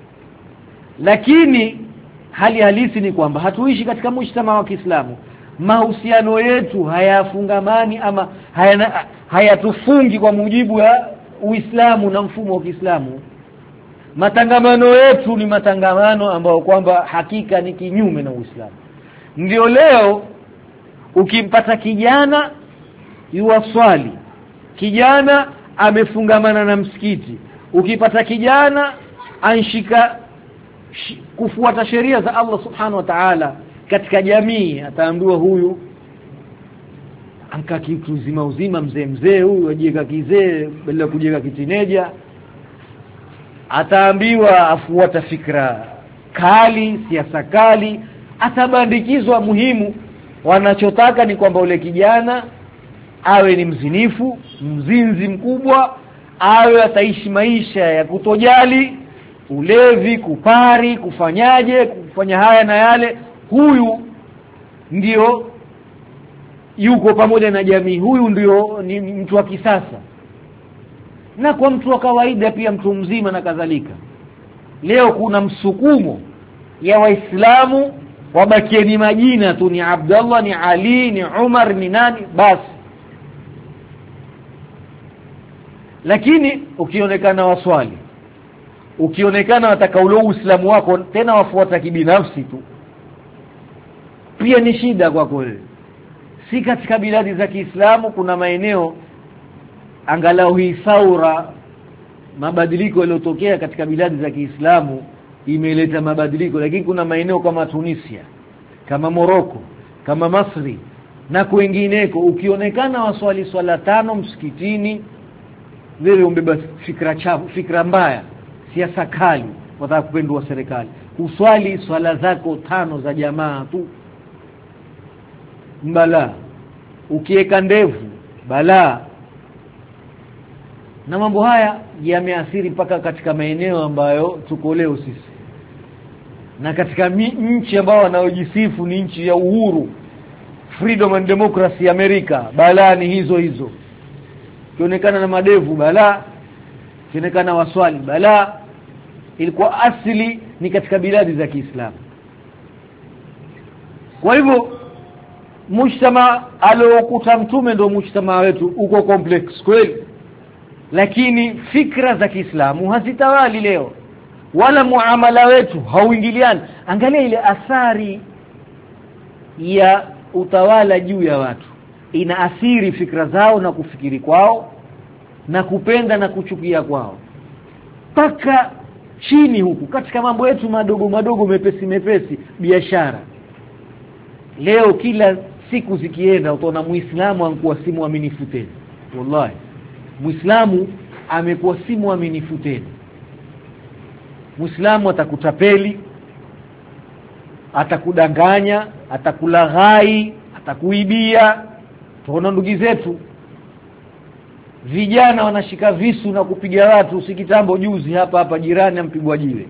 Lakini hali halisi ni kwamba hatuishi katika mujtama wa Kiislamu. Mahusiano yetu hayafungamani ama hayatufungi kwa mujibu wa Uislamu na mfumo wa Kiislamu. Matangamano yetu ni matangamano ambayo kwamba hakika ni kinyume na Uislamu. Ndio leo ukimpata kijana yuwaswali, kijana amefungamana na msikiti, ukipata kijana anshika kufuata sheria za Allah subhanahu wa ta'ala katika jamii, ataambiwa huyu anka kitu uzima mzee huyu ajieka kizee bila kujieka kitineja. Ataambiwa afuata fikra kali, siasa kali, atabandikizwa. Muhimu wanachotaka ni kwamba ule kijana awe ni mzinifu, mzinzi mkubwa, awe ataishi maisha ya kutojali, ulevi, kupari, kufanya haya na yale. Huyu ndio yuko pamoja na jamii, huyu ndio ni mtu wa kisasa. Na kwa mtu wa kawaida pia, mtu mzima na kadhalika, leo kuna msukumo ya Waislamu wabakie ni majina tu, ni Abdullah, ni Ali, ni Umar, ni nani basi. Lakini ukionekana waswali, ukionekana wataka ule Uislamu wako tena wafuata kibinafsi tu, pia ni shida kwa kweli. Si katika biladi za Kiislamu kuna maeneo angalau hii saura, mabadiliko yaliyotokea katika biladi za Kiislamu imeleta mabadiliko, lakini kuna maeneo kama Tunisia, kama Morocco, kama Masri na kwingineko, ukionekana waswali swala 5 msikitini, wewe umbeba fikra chafu, fikra mbaya, siasa kali, wataka kupendwa serikali. Uswali swala zako 5 za jamaa tu, mbala. Ukiweka ndevu, bala. Na mambo haya yameathiri mpaka katika maeneo ambayo tuko leo sisi, na katika nchi ambao wanaojisifu ni nchi ya uhuru, freedom and democracy, Amerika, bala ni hizo hizo. Kionekana na madevu, bala. Kionekana waswali, bala. ilikuwa asili ni katika biladi za Kiislamu. Kwa hivyo mujtama aliokuta mtume ndio mujtama wetu uko complex kweli, lakini fikra za Kiislamu hazitawali leo, wala muamala wetu hauingiliani. Angalia ile athari ya utawala juu ya watu, inaathiri fikra zao na kufikiri kwao na kupenda na kuchukia kwao, paka chini huku katika mambo yetu madogo madogo mepesi. Biashara leo kila siku zikienda utaona Muislamu anakuwa si muaminifu tena. Wallahi Muislamu amekuwa si muaminifu tena. Muislamu atakutapeli, atakudanganya, atakulaghai, atakuibia. Tuona ndugu zetu vijana wanashika visu na kupiga watu. Usikitambo juzi hapa jirani ampigwa jiwe,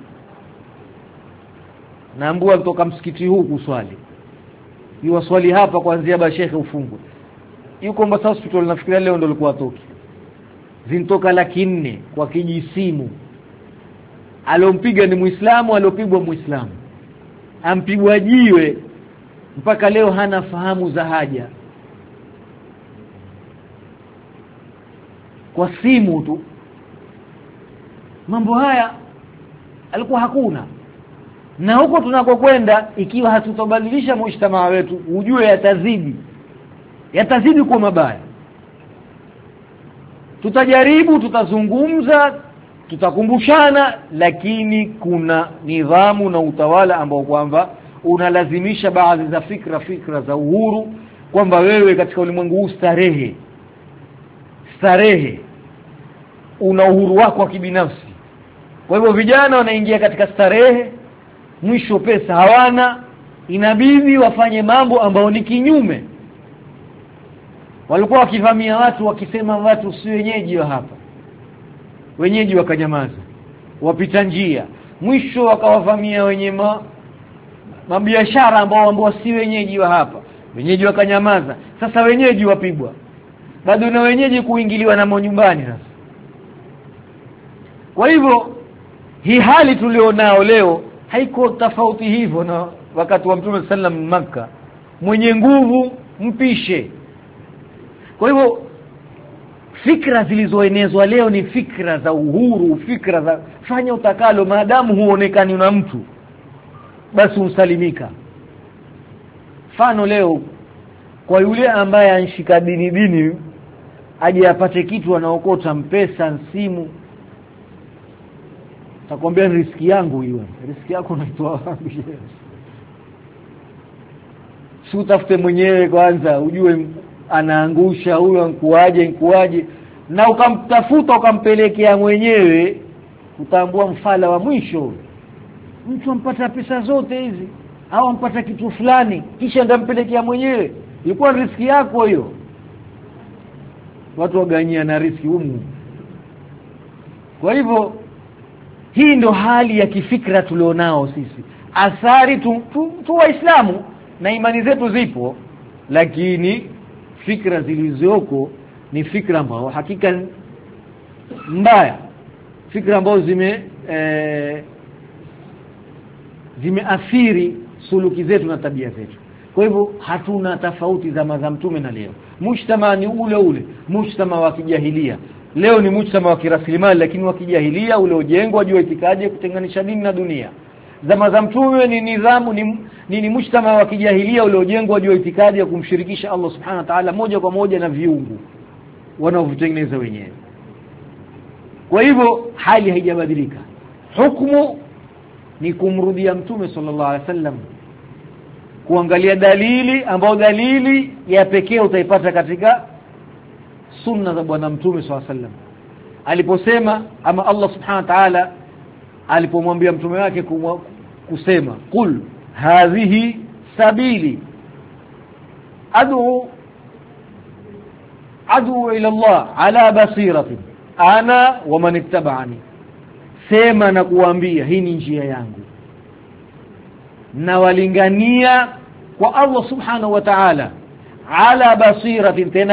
naambua kutoka msikiti huu kuswali, yuwa swali hapa kuanzia bashekhe ufungwe, yuko Mombasa hospital. Nafikiria leo ndio alikuwa atoki, zintoka 400 kwa kijisimu. Alompiga ni Muislamu, alopigwa Muislamu, ampigwa jiwe, mpaka leo hana fahamu za haja. Kwa simu tu mambo haya alikuwa hakuna. Na huko tunakokwenda, ikiwa hatutobadilisha mujtamaa wetu, ujue yatazidi kwa mabaya. Tutajaribu, tutazungumza, tutakumbushana, lakini kuna nidhamu na utawala ambao kwamba unalazimisha baadhi za fikra za uhuru, kwamba wewe katika ulimwengu huu starehe una uhuru wako wa kibinafsi. Kwa hivyo vijana wanaingia katika starehe, mwisho pesa hawana, inabidi wafanye mambo ambayo ni kinyume. Walikuwa wakivamia watu wakisema watu si wenyeji wa hapa, wenyeji wakanyamaza, wapita njia. Mwisho wakawavamia wenye mabiashara ambao si wenyeji wa hapa, wenyeji wakanyamaza. Sasa wenyeji wapigwa, bado na wenyeji kuingiliwa na nyumbani sasa. Kwa hivyo hii hali tulionao leo haiko tofauti hivyo na wakati wa Mtume sallam Makkah, mwenye nguvu mpishe. Kwa hivyo fikra zilizoenezwa leo ni fikra za uhuru, fikra za fanya utakalo, maadamu huonekani na mtu basi usalimika. Mfano leo kwa yule ambaye anshika dini aje apate kitu, anaokota mpesa, simu, takwambia riski yangu hiyo. Riski yako unaitoa wapi? Si utafute mwenyewe kwanza, ujue anaangusha huyo nkuaje, na ukamtafuta ukampelekea mwenyewe, utaambua mfala wa mwisho. Mtu ampata pesa zote hizi au ampata kitu fulani kisha ndampelekea mwenyewe, ilikuwa riski yako hiyo. Watu waganyia na riski humu. Kwa hivyo hii ndo hali ya kifikra tulionao sisi. Athari tu Waislamu na imani zetu zipo, lakini fikra zilizoko ni fikra ambao hakika mbaya, fikra ambao zimeathiri suluki zetu na tabia zetu. Kwa hivyo hatuna tofauti za Mtume na leo. Mujtama ni ule mujtama wa kijahilia. Leo ni mujtama wa kiraslimali, lakini wa kijahilia uliojengwa juu ya itikadi ya kutenganisha dini na dunia. Zama za Mtume ni nidhamu, ni mujtama wa kijahilia uliojengwa juu ya itikadi ya kumshirikisha Allah subhanahu wa ta'ala moja kwa moja na viungu wanaovitengeneza wenyewe. Kwa hivyo hali haijabadilika. Hukumu ni kumrudia Mtume sallallahu alaihi wasallam, kuangalia dalili ambao dalili ya pekee utaipata katika sunna za bwana Mtume sallallahu alaihi wasallam. Aliposema ama Allah subhanahu wa ta'ala alipomwambia mtume wake kusema qul hadhihi sabili ad'u ila Allah ala basiratin ana wa man ittaba'ani, sema na kuambia hii ni njia yangu na walingania kwa Allah subhanahu wa ta'ala ala basiratin, tena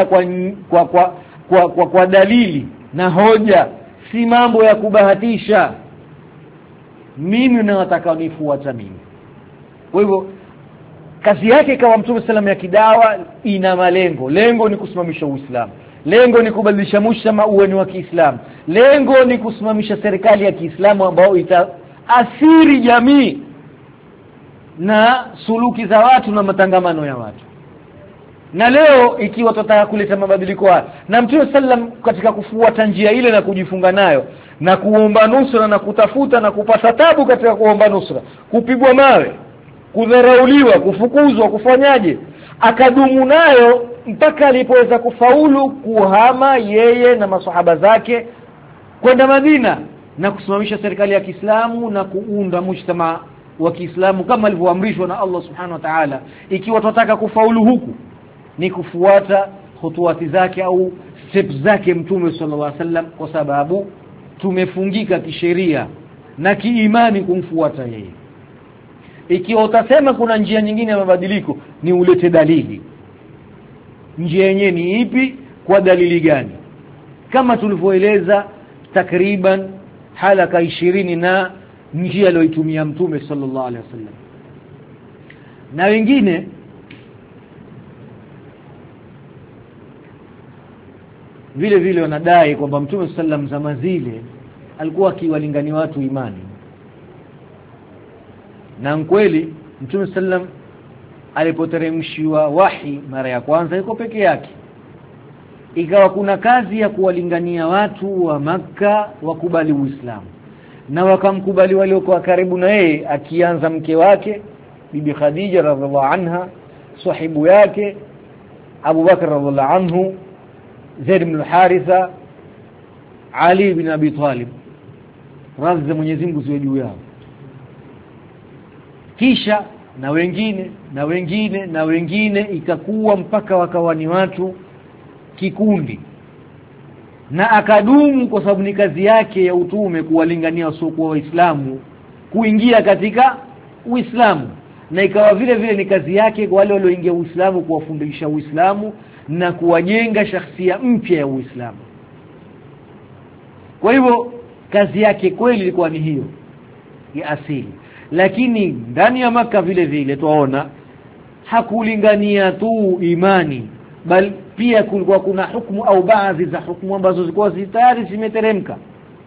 kwa dalili na hoja, si mambo ya kubahatisha. mimi na watakaonifuata mimi. Kwa hivyo kazi yake kama Mtume sallam ya kidawa ina malengo. Lengo ni kusimamisha Uislamu, lengo ni kubadilisha mshtama uwe ni wa Kiislamu, lengo ni kusimamisha serikali ya Kiislamu ambayo itaathiri jamii na suluki za watu na matangamano ya watu. Na leo ikiwa tutataka kuleta mabadiliko haya, na Mtume sallam katika kufuata njia ile na kujifunga nayo na kuomba nusra na kutafuta na kupata tabu katika kuomba nusra, kupigwa mawe, kudharauliwa, kufukuzwa, kufanyaje, akadumu nayo mpaka alipoweza kufaulu kuhama yeye na maswahaba zake kwenda Madina na kusimamisha serikali ya Kiislamu na kuunda mshtama wa Kiislamu kama alivyoamrishwa na Allah Subhanahu wa Ta'ala. Ikiwa tunataka kufaulu huku ni kufuata hutuati zake au steps zake Mtume sallallahu alaihi wasallam, kwa sababu tumefungika kisheria na kiimani kumfuata yeye. Ikiwa utasema kuna njia nyingine ya mabadiliko, ni ulete dalili. Njia yenyewe ni ipi, kwa dalili gani? Kama tulivyoeleza takriban halaka 20 na njia aliyoitumia Mtume sallallahu alaihi wasallam. Na wengine vile vile wanadai kwamba Mtume sallam zama zile alikuwa akiwalingania watu imani. Na kweli Mtume sallam alipoteremshiwa wahi mara ya kwanza yuko peke yake, ikawa kuna kazi ya kuwalingania watu wa Makka wakubali Uislamu, na wakamkubali waliokuwa karibu na yeye, akianza mke wake Bibi Khadija radhiallahu anha, sahibu yake Abu Bakar radhiallahu anhu, Zaid ibn Haritha, Ali ibn Abi Talib, radhi za Mwenyezi Mungu ziwe juu yao. Kisha na wengine na wengine na wengine, ikakuwa mpaka wakawa ni watu kikundi, na akadumu kwa sababu ni kazi yake ya utume kuwalingania wasiokuwa Waislamu kuingia katika Uislamu, na ikawa vile vile ni kazi yake kwa wale walioingia Uislamu kuwafundisha Uislamu na kuwajenga shakhsia mpya ya Uislamu. Kwa hivyo kazi yake kweli ilikuwa ni hiyo ya asili. Lakini ndani ya Maka vile vile tunaona hakulingania tu imani, bali pia kulikuwa kuna hukumu au baadhi za hukumu ambazo zilikuwa tayari zimeteremka.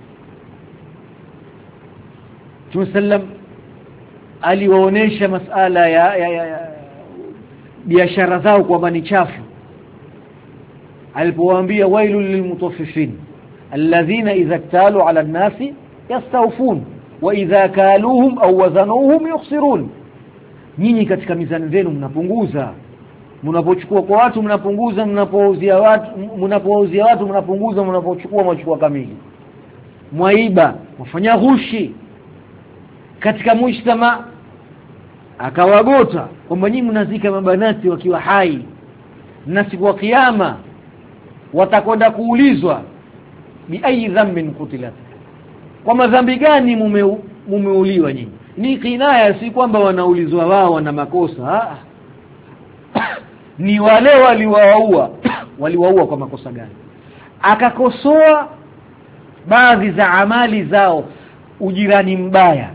Mtume sallam aliwaonesha masala ya biashara zao kwamba ni chafu, alipowaambia wailul lilmutaffifin alladhina idha iktalu ala an-nasi yastawfun wa idha kaluhum au wazanuhum yukhsirun. Nyinyi katika mizani zenu mnapunguza, mnapochukua kwa watu mnapunguza, mnapouzia watu mnapunguza, mnapochukua mwachukua kamili. Mwaiba, wafanya ghushi katika mujtama. Akawagota kwamba nyinyi mnazika mabanati wakiwa hai, na siku ya kiyama watakwenda kuulizwa bi ayi dhanbin qutilat, kwa madhambi gani mumeuliwa nyinyi. Ni kinaya, si kwamba wanaulizwa wao wana makosa. Ni wale waliwaua kwa makosa gani. Akakosoa baadhi za amali zao, ujirani mbaya,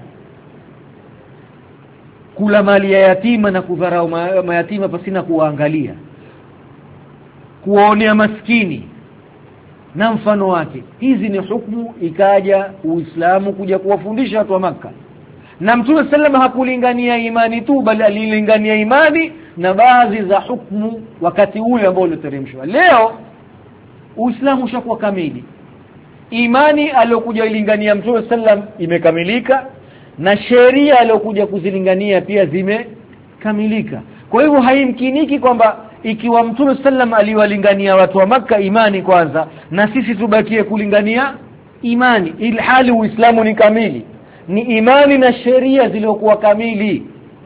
kula mali ya yatima na kudharau mayatima pasina kuwaangalia, kuwaonea maskini na mfano wake. Hizi ni hukumu ikaja Uislamu kuja kuwafundisha watu wa Makka. Na Mtume sallam hakulingania imani tu, bali alilingania imani na baadhi za hukumu wakati ule ambao uliteremshwa. Leo Uislamu ushakuwa kamili, imani aliyokuja ilingania Mtume sallam imekamilika, na sheria aliyokuja kuzilingania pia zimekamilika. Kwa hivyo haimkiniki kwamba ikiwa Mtume sallam aliwalingania watu wa Makka imani kwanza, na sisi tubakie kulingania imani, ilhali Uislamu ni kamili, ni imani na sheria zilizokuwa kamili.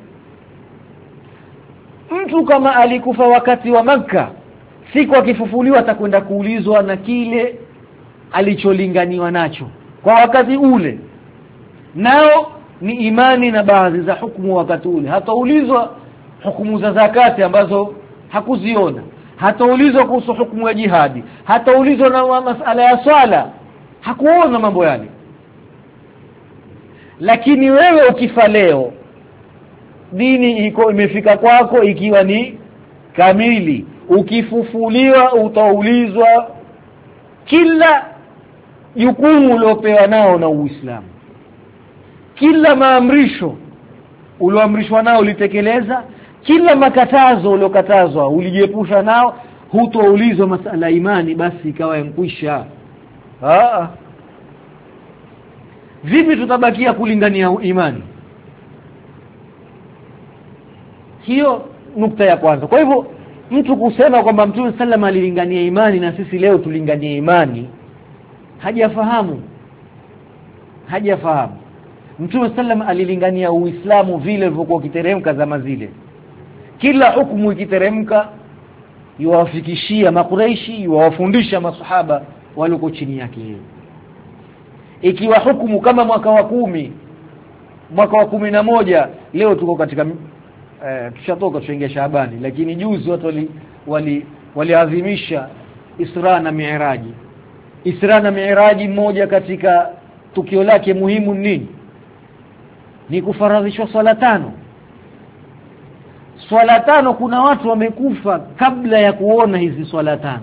Mtu kama alikufa wakati wa Makka, siku akifufuliwa atakwenda kuulizwa na kile alicholinganiwa nacho kwa wakati ule, nao ni imani na baadhi za hukumu wakati ule. Hataulizwa hukumu za zakati ambazo hakuziona, hataulizwa kuhusu hukumu ya jihadi, hataulizwa na masala ya swala, hakuona mambo yale. Lakini wewe ukifa leo, dini imefika kwako ikiwa ni kamili. Ukifufuliwa utaulizwa kila jukumu uliopewa nao na Uislamu, kila maamrisho ulioamrishwa nao ulitekeleza, kila makatazo uliokatazwa ulijiepusha nao. Hutoulizwa masala imani basi ikawa yankwisha. Vipi tutabakia kulingania imani? Hiyo nukta ya kwanza. Kwa hivyo mtu kusema kwamba Mtume sallam alilingania imani na sisi leo tulingania imani, hajafahamu. Mtume sallam alilingania Uislamu vile vilivyokuwa kiteremka zama zile. Kila hukumu ikiteremka yuwafikishia Makuraishi, yuwafundisha masahaba walio chini yake. Ikiwa hukumu kama mwaka wa 10, mwaka wa 11, leo tuko katika tushatoka tuingia Shaabani, lakini juzi watu waliadhimisha Isra na Mi'raji. Isra na Mi'raji, moja katika tukio lake muhimu nini? Ni kufaradhishwa swala 5. Swala 5, kuna watu wamekufa kabla ya kuona hizi swala 5.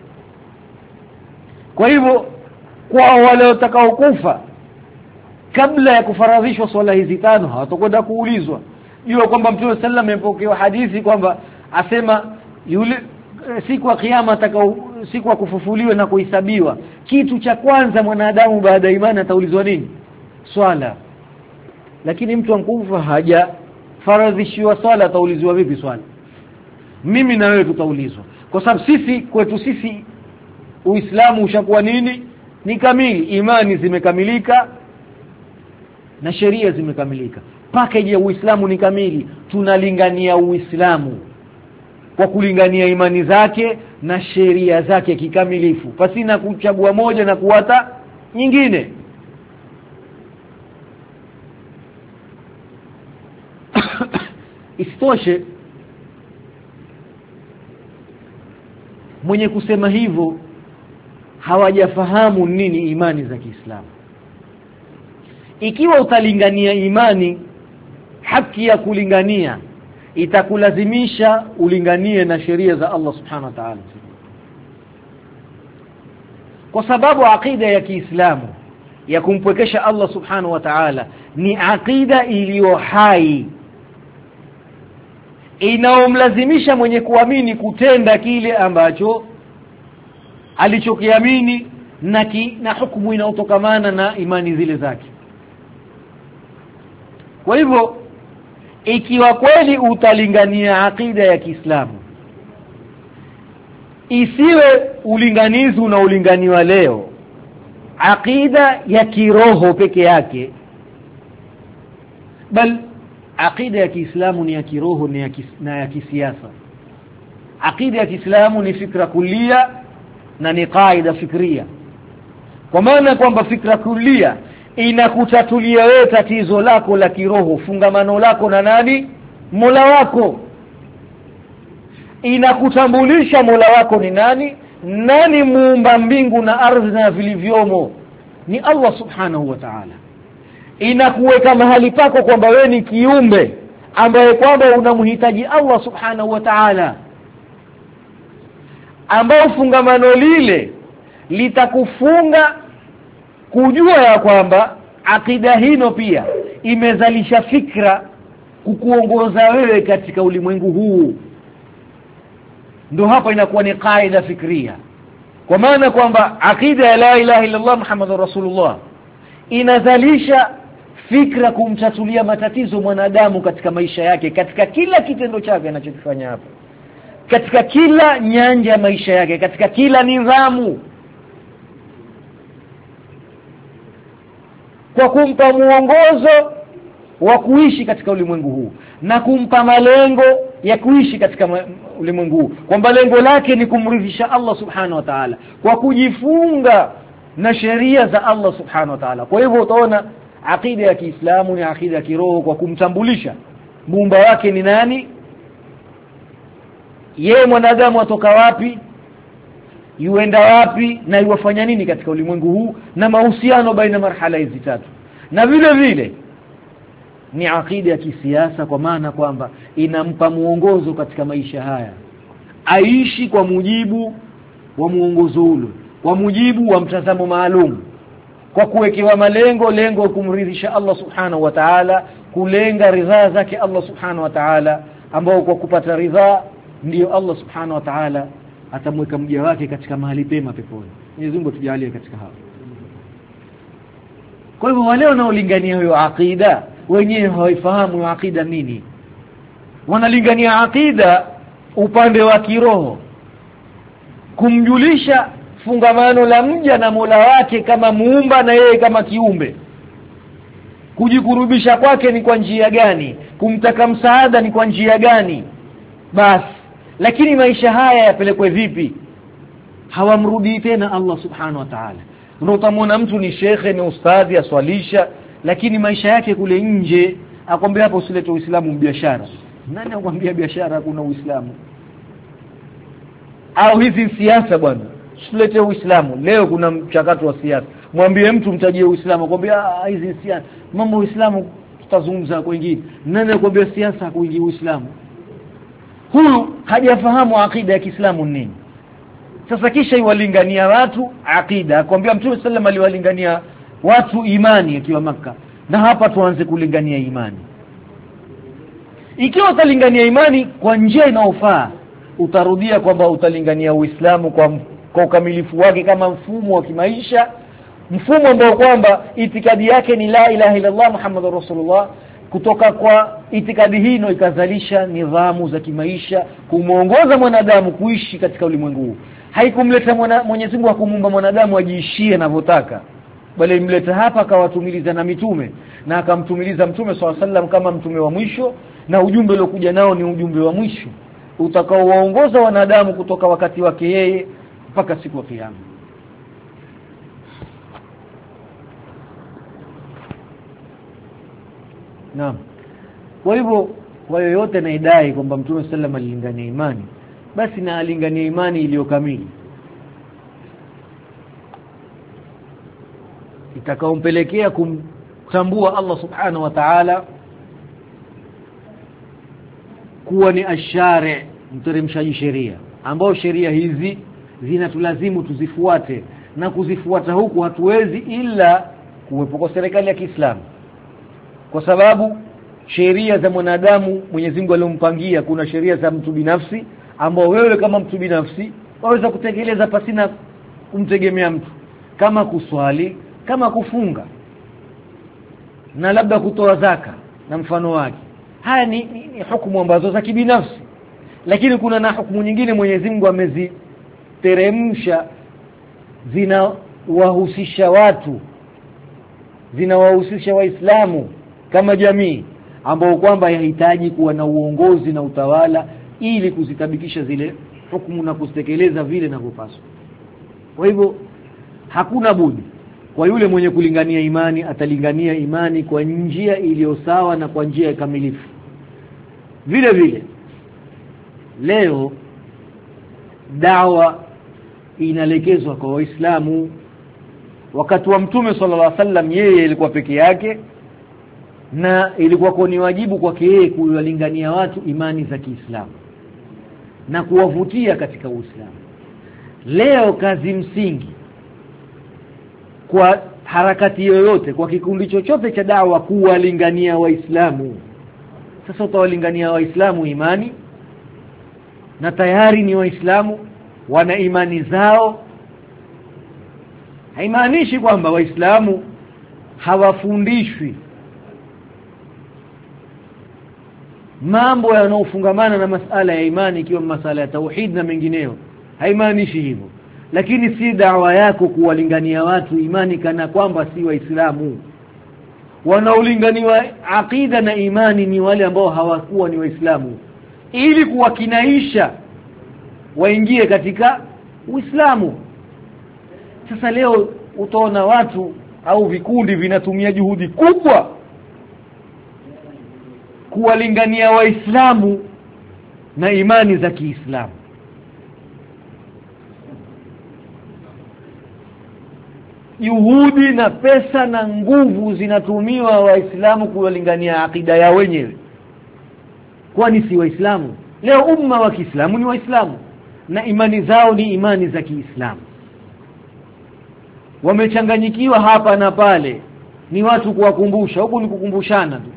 Kwa hivyo kwa wale watakao kufa kabla ya kufaradhishwa swala hizi 5 hawatakwenda kuulizwa. Jua kwamba Mtume sallam amepokea hadithi kwamba asema yule siku ya kiyama siku ya kufufuliwa na kuhesabiwa, kitu cha kwanza mwanadamu baada ya imani ataulizwa nini? Swala. Lakini mtu ankufa haja faradhishiwa swala, ataulizwa vipi swala? Mimi na wewe tutaulizwa, kwa sababu sisi kwetu sisi Uislamu ushakuwa nini? Ni kamili. Imani zimekamilika na sheria zimekamilika. Package ya Uislamu ni kamili. Tunalingania Uislamu kwa kulingania imani zake na sheria zake kikamilifu, pasina kuchagua moja na kuata nyingine. Isitoshe, mwenye kusema hivyo hawajafahamu nini imani za Kiislamu. Ikiwa utalingania imani, haki ya kulingania itakulazimisha ulinganie na sheria za Allah subhanahu wa ta'ala, kwa sababu aqida ya Kiislamu ya kumpwekesha Allah subhanahu wa ta'ala ni aqida iliyo hai, inaomlazimisha mwenye kuamini kutenda kile ambacho alichokiamini na hukumu inayotokamana na imani zile zake. Kwa hivyo ikiwa kweli utalingania aqida ya Kiislamu, isiwe ulinganizi unaolinganiwa leo aqida ya kiroho peke yake, bal aqida ya Kiislamu ni ya kiroho na ya kisiasa. Aqida ya Kiislamu ni fikra kulia na ni kaida fikria, kwa maana kwamba fikra kulia inakutatulia wewe tatizo lako la kiroho, fungamano lako na nani? Mola wako. Inakutambulisha Mola wako ni nani? Nani muumba mbingu na ardhi na vilivyomo? Ni Allah subhanahu wa ta'ala. Inakuweka mahali pako kwamba wewe ni kiumbe ambaye kwamba unamhitaji Allah subhanahu wa ta'ala, ambao fungamano lile litakufunga kujua ya kwamba akida hino pia imezalisha fikra kukuongoza wewe katika ulimwengu huu. Ndio hapa inakuwa ni kaida fikria, kwa maana kwamba akida ya la ilaha illa Allah Muhammadur Rasulullah inazalisha fikra kumtatulia matatizo mwanadamu katika maisha yake, katika kila kitendo chake anachokifanya hapa, katika kila nyanja ya maisha yake, katika kila nidhamu, kwa kumpa muongozo wa kuishi katika ulimwengu huu na kumpa malengo ya kuishi katika ulimwengu huu, kwamba lengo lake ni kumridhisha Allah subhanahu wa ta'ala kwa kujifunga na sheria za Allah subhanahu wa ta'ala. Kwa hivyo utaona aqida ya Kiislamu ni aqida ya kiroho kwa kumtambulisha muumba wake ni nani, yeye mwanadamu atoka wapi, yuenda wapi na yuwafanya nini katika ulimwengu huu, na mahusiano baina marhala hizi tatu. Na vile vile ni akida ya kisiasa, kwa maana kwamba inampa muongozo katika maisha haya, aishi kwa mujibu wa muongozo ule, kwa mujibu wa mtazamo maalum, kwa kuwekewa lengo kumridhisha Allah subhanahu wa ta'ala, kulenga ridhaa zake Allah subhanahu wa ta'ala, ambao kwa kupata ridhaa ndio Allah subhanahu wa ta'ala atamweka mja wake katika mahali pema peponi. Mwenyezi Mungu tujalie katika hao. Kwa hivyo wale wanaolingania hiyo akida wenyewe hawaifahamu hiyo akida nini. Wanalingania akida upande wa kiroho, kumjulisha fungamano la mja na Mola wake kama muumba na yeye kama kiumbe, kujikurubisha kwake ni kwa njia gani, kumtaka msaada ni kwa njia gani, basi. Lakini maisha haya yapelekwe vipi? Hawamrudi tena Allah subhanahu wa ta'ala. Ndio utamwona mtu ni shekhe, ni ustadhi, aswalisha, lakini maisha yake kule nje akwambia hapo usilete Uislamu biashara. Nani akwambia biashara hakuna Uislamu? Au hizi siasa bwana, usilete Uislamu. Leo kuna mchakato wa siasa, mwambie mtu mtajie Uislamu, akwambia hizi siasa, mambo Uislamu tutazungumza kwa wengine. Nani akwambia siasa kuingia Uislamu? Huyu hajafahamu akida ya Kiislamu nini. Sasa kisha iwalingania watu akida, akwambia Mtume sallam aliwalingania watu imani akiwa Makka, na hapa tuanze kulingania imani. Ikiwa utalingania imani kwa njia inayofaa, utarudia kwamba utalingania Uislamu kwa ukamilifu wake kama mfumo wa kimaisha, mfumo ambao kwamba itikadi yake ni la ilaha illa Allah Muhammadur Rasulullah. Kutoka kwa itikadi hii ndio ikazalisha nidhamu za kimaisha kumuongoza mwanadamu kuishi katika ulimwengu huu. Haikumleta Mwenyezi Mungu akumuumba mwanadamu ajiishie anavyotaka, bali imleta hapa akawatumiliza na mitume, na akamtumiliza Mtume SAW kama mtume wa mwisho, na ujumbe uliokuja nao ni ujumbe wa mwisho utakaowaongoza wanadamu kutoka wakati wake yeye mpaka siku ya kiyama. Naam. Kwa hivyo kwa yoyote anayedai kwamba Mtume sallam alilingania imani, basi na alingania imani iliyo kamili, itakaompelekea kumtambua Allah subhanahu wa ta'ala kuwa ni ashari, mteremshaji sheria, ambao sheria hizi zinatulazimu tuzifuate, na kuzifuata huku hatuwezi ila kuwepo kwa serikali ya Kiislamu, kwa sababu sheria za mwanadamu Mwenyezi Mungu aliyompangia, kuna sheria za mtu binafsi ambao wewe kama mtu binafsi waweza kutekeleza pasina kumtegemea mtu, kama kuswali, kama kufunga, na labda kutoa zaka na mfano wake. Haya ni hukumu ambazo za kibinafsi, lakini kuna na hukumu nyingine Mwenyezi Mungu ameziteremsha, zinawahusisha watu, zinawahusisha Waislamu kama jamii, ambao kwamba yahitaji kuwa na uongozi na utawala ili kuzitabikisha zile hukumu na kuzitekeleza vile inavyopaswa. Kwa hivyo hakuna budi kwa yule mwenye kulingania imani, atalingania imani kwa njia iliyo sawa na kwa njia kamilifu. Vile vile leo dawa inalekezwa kwa Waislamu. Wakati wa Mtume sallallahu alaihi wasallam yeye ilikuwa peke yake, na ilikuwa ni wajibu kwake yeye kuwalingania watu imani za Kiislamu na kuwavutia katika Uislamu. Leo kazi msingi kwa harakati yoyote, kwa kikundi chochote cha dawa, kuwalingania Waislamu. Sasa utawalingania Waislamu imani, na tayari ni Waislamu, wana imani zao. Haimaanishi kwamba Waislamu hawafundishwi mambo yanayofungamana na masala ya imani, ikiwa masala ya tauhid na mengineyo. Haimaanishi hivyo, lakini si dawa yako kuwalingania watu imani kana kwamba si Waislamu. Wanaolinganiwa aqida na imani ni wale ambao hawakuwa ni Waislamu, ili kuwakinaisha waingie katika Uislamu. Sasa leo utaona watu au vikundi vinatumia juhudi kubwa kuwalingania Waislamu na imani za Kiislamu. juhudi na pesa na nguvu zinatumiwa waislamu kuwalingania akida ya wenyewe. Kwani si waislamu? Leo umma wa Kiislamu ni waislamu na imani zao ni imani za Kiislamu. Wamechanganyikiwa hapa na pale, ni watu kuwakumbusha, huku ni kukumbushana tu.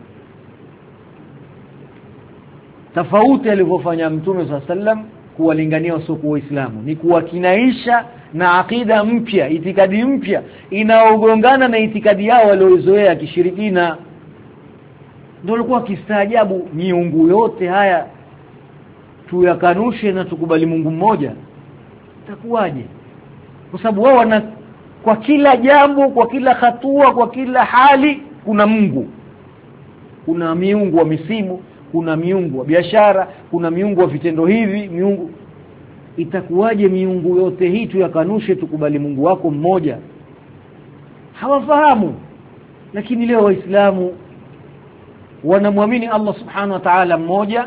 Tofauti alivyofanya Mtume SAW kuwalingania wasiokuwa waislamu ni kuwakinaisha na akida mpya, itikadi mpya inaogongana na itikadi yao waliozoea kishirikina. Ndio walikuwa kistaajabu, miungu yote haya tuyakanushe na tukubali Mungu mmoja, itakuwaje? Kwa sababu wao wana kwa kila jambo, kwa kila hatua, kwa kila hali kuna Mungu. Kuna miungu wa misimu, kuna miungu wa biashara, kuna miungu wa vitendo hivi, miungu. Itakuwaje miungu yote hii tuyakanushe tukubali Mungu wako mmoja? Hawafahamu. Lakini leo waislamu wanamwamini Allah subhanahu wa ta'ala mmoja,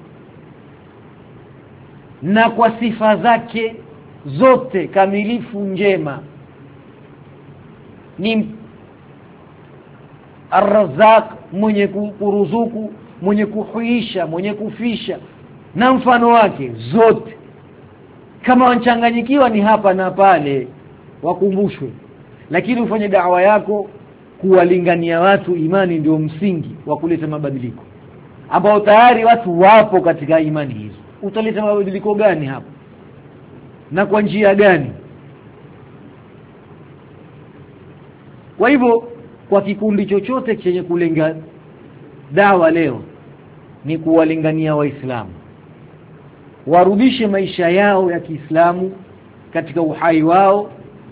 na kwa sifa zake zote kamilifu njema. Ni Ar-Razzaq, mwenye kuruzuku, mwenye kuhuisha, mwenye kufisha na mfano wake zote. Kama wanchanganyikiwa ni hapa na pale, wakumbushwe. Lakini ufanye da'wa yako kuwalingania watu imani, ndio msingi wa kuleta mabadiliko, ambao tayari watu wapo katika imani hizo. Utaleta mabadiliko gani hapa na kwa njia gani? Kwa hivyo kwa kikundi chochote chenye kulenga dawa leo ni kuwalingania waislamu warudishe maisha yao ya Kiislamu katika uhai wao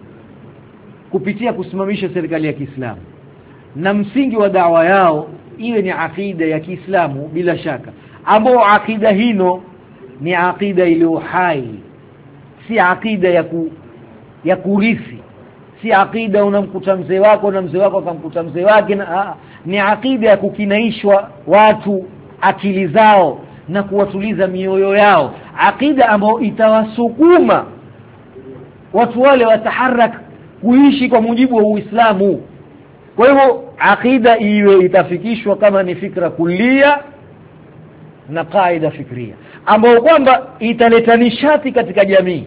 kupitia kusimamisha serikali ya Kiislamu, na msingi wa dawa yao iwe ni akida ya Kiislamu bila shaka, ambao akida hino ni akida iliyo hai, si akida ya kurithi, si akida unamkuta mzee wako na mzee wako akamkuta mzee wake, na ni akida ya kukinaishwa watu akili zao na kuwatuliza mioyo yao, akida ambayo itawasukuma watu wale wataharak kuishi kwa mujibu wa Uislamu. Kwa hivyo akida iwe itafikishwa kama ni fikra kulia na kaida fikria, ambayo kwamba italeta nishati katika jamii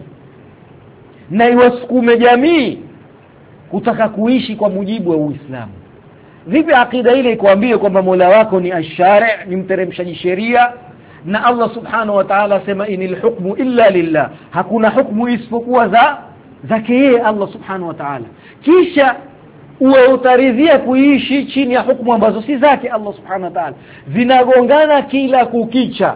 na iwasukume jamii kutaka kuishi kwa mujibu wa Uislamu. Vipi akida ile ikuambie kwamba Mola wako ni ash-shari', ni mteremshaji sheria, na Allah subhanahu wa ta'ala sema inil hukmu illa lillah, hakuna hukumu isipokuwa zake yeye Allah subhanahu wa ta'ala, kisha uwe utaridhia kuishi chini ya hukumu ambazo si zake Allah subhanahu wa ta'ala, zinagongana kila kukicha.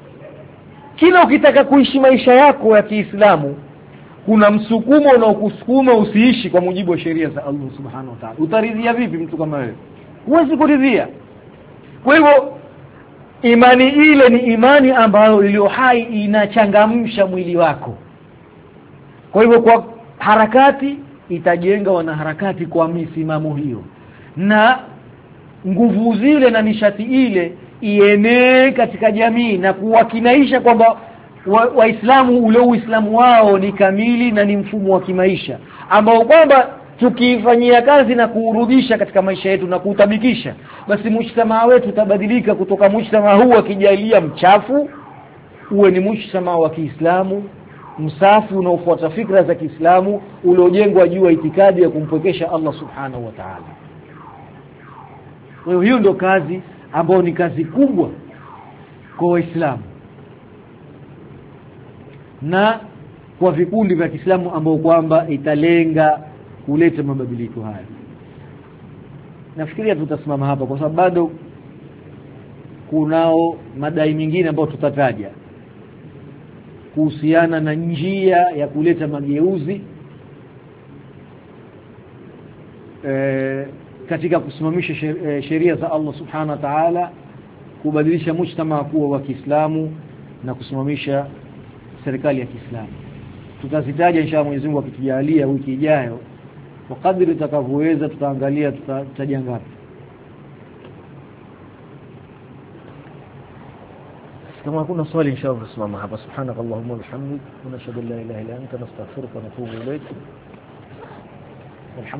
Kila ukitaka kuishi maisha yako ya Kiislamu kuna msukumo unaokusukuma usiishi kwa mujibu wa sheria za Allah subhanahu wa ta'ala. Utaridhia vipi mtu kama wewe? Huwezi kuridhia. Kwa hivyo imani ile ni imani ambayo iliyo hai, inachangamsha mwili wako. Kwa hivyo kwa harakati itajenga wanaharakati kwa misimamo hiyo, na nguvu zile na nishati ile ienee katika jamii na kuwakinaisha kwamba Waislamu ule Uislamu wao ni kamili na ni mfumo wa kimaisha ambao kwamba tukifanyia kazi na kuurudisha katika maisha yetu na kuutabikisha, basi mujtamaa wetu utabadilika kutoka mujtamaa huu wa kijalia mchafu uwe ni mujtamaa wa Kiislamu msafi unaofuata fikra za Kiislamu uliojengwa juu ya itikadi ya kumpwekesha Allah subhanahu wa ta'ala. Kwa hiyo ndio kazi ambayo ni kazi kubwa kwa Waislamu na kwa vikundi vya Kiislamu ambao kwamba italenga kuleta mabadiliko haya. Nafikiria tutasimama hapa kwa sababu bado kunao madai mengine ambayo tutataja kuhusiana na njia ya kuleta mageuzi katika kusimamisha sheria za Allah subhanahu wa ta'ala, kubadilisha mujtamaa kuwa wa Kiislamu na kusimamisha serikali ya Kiislamu. Tutazitaja inshallah Mwenyezi Mungu akitujalia wiki ijayo, kwa kadri tutakavyoweza tutaangalia tutaja ngapi. Kama kuna swali inshallah tusimama hapa. Subhanakallahumma wa bihamdika, wa nashhadu an la ilaha illa anta, nastaghfiruka wa natubu ilayk.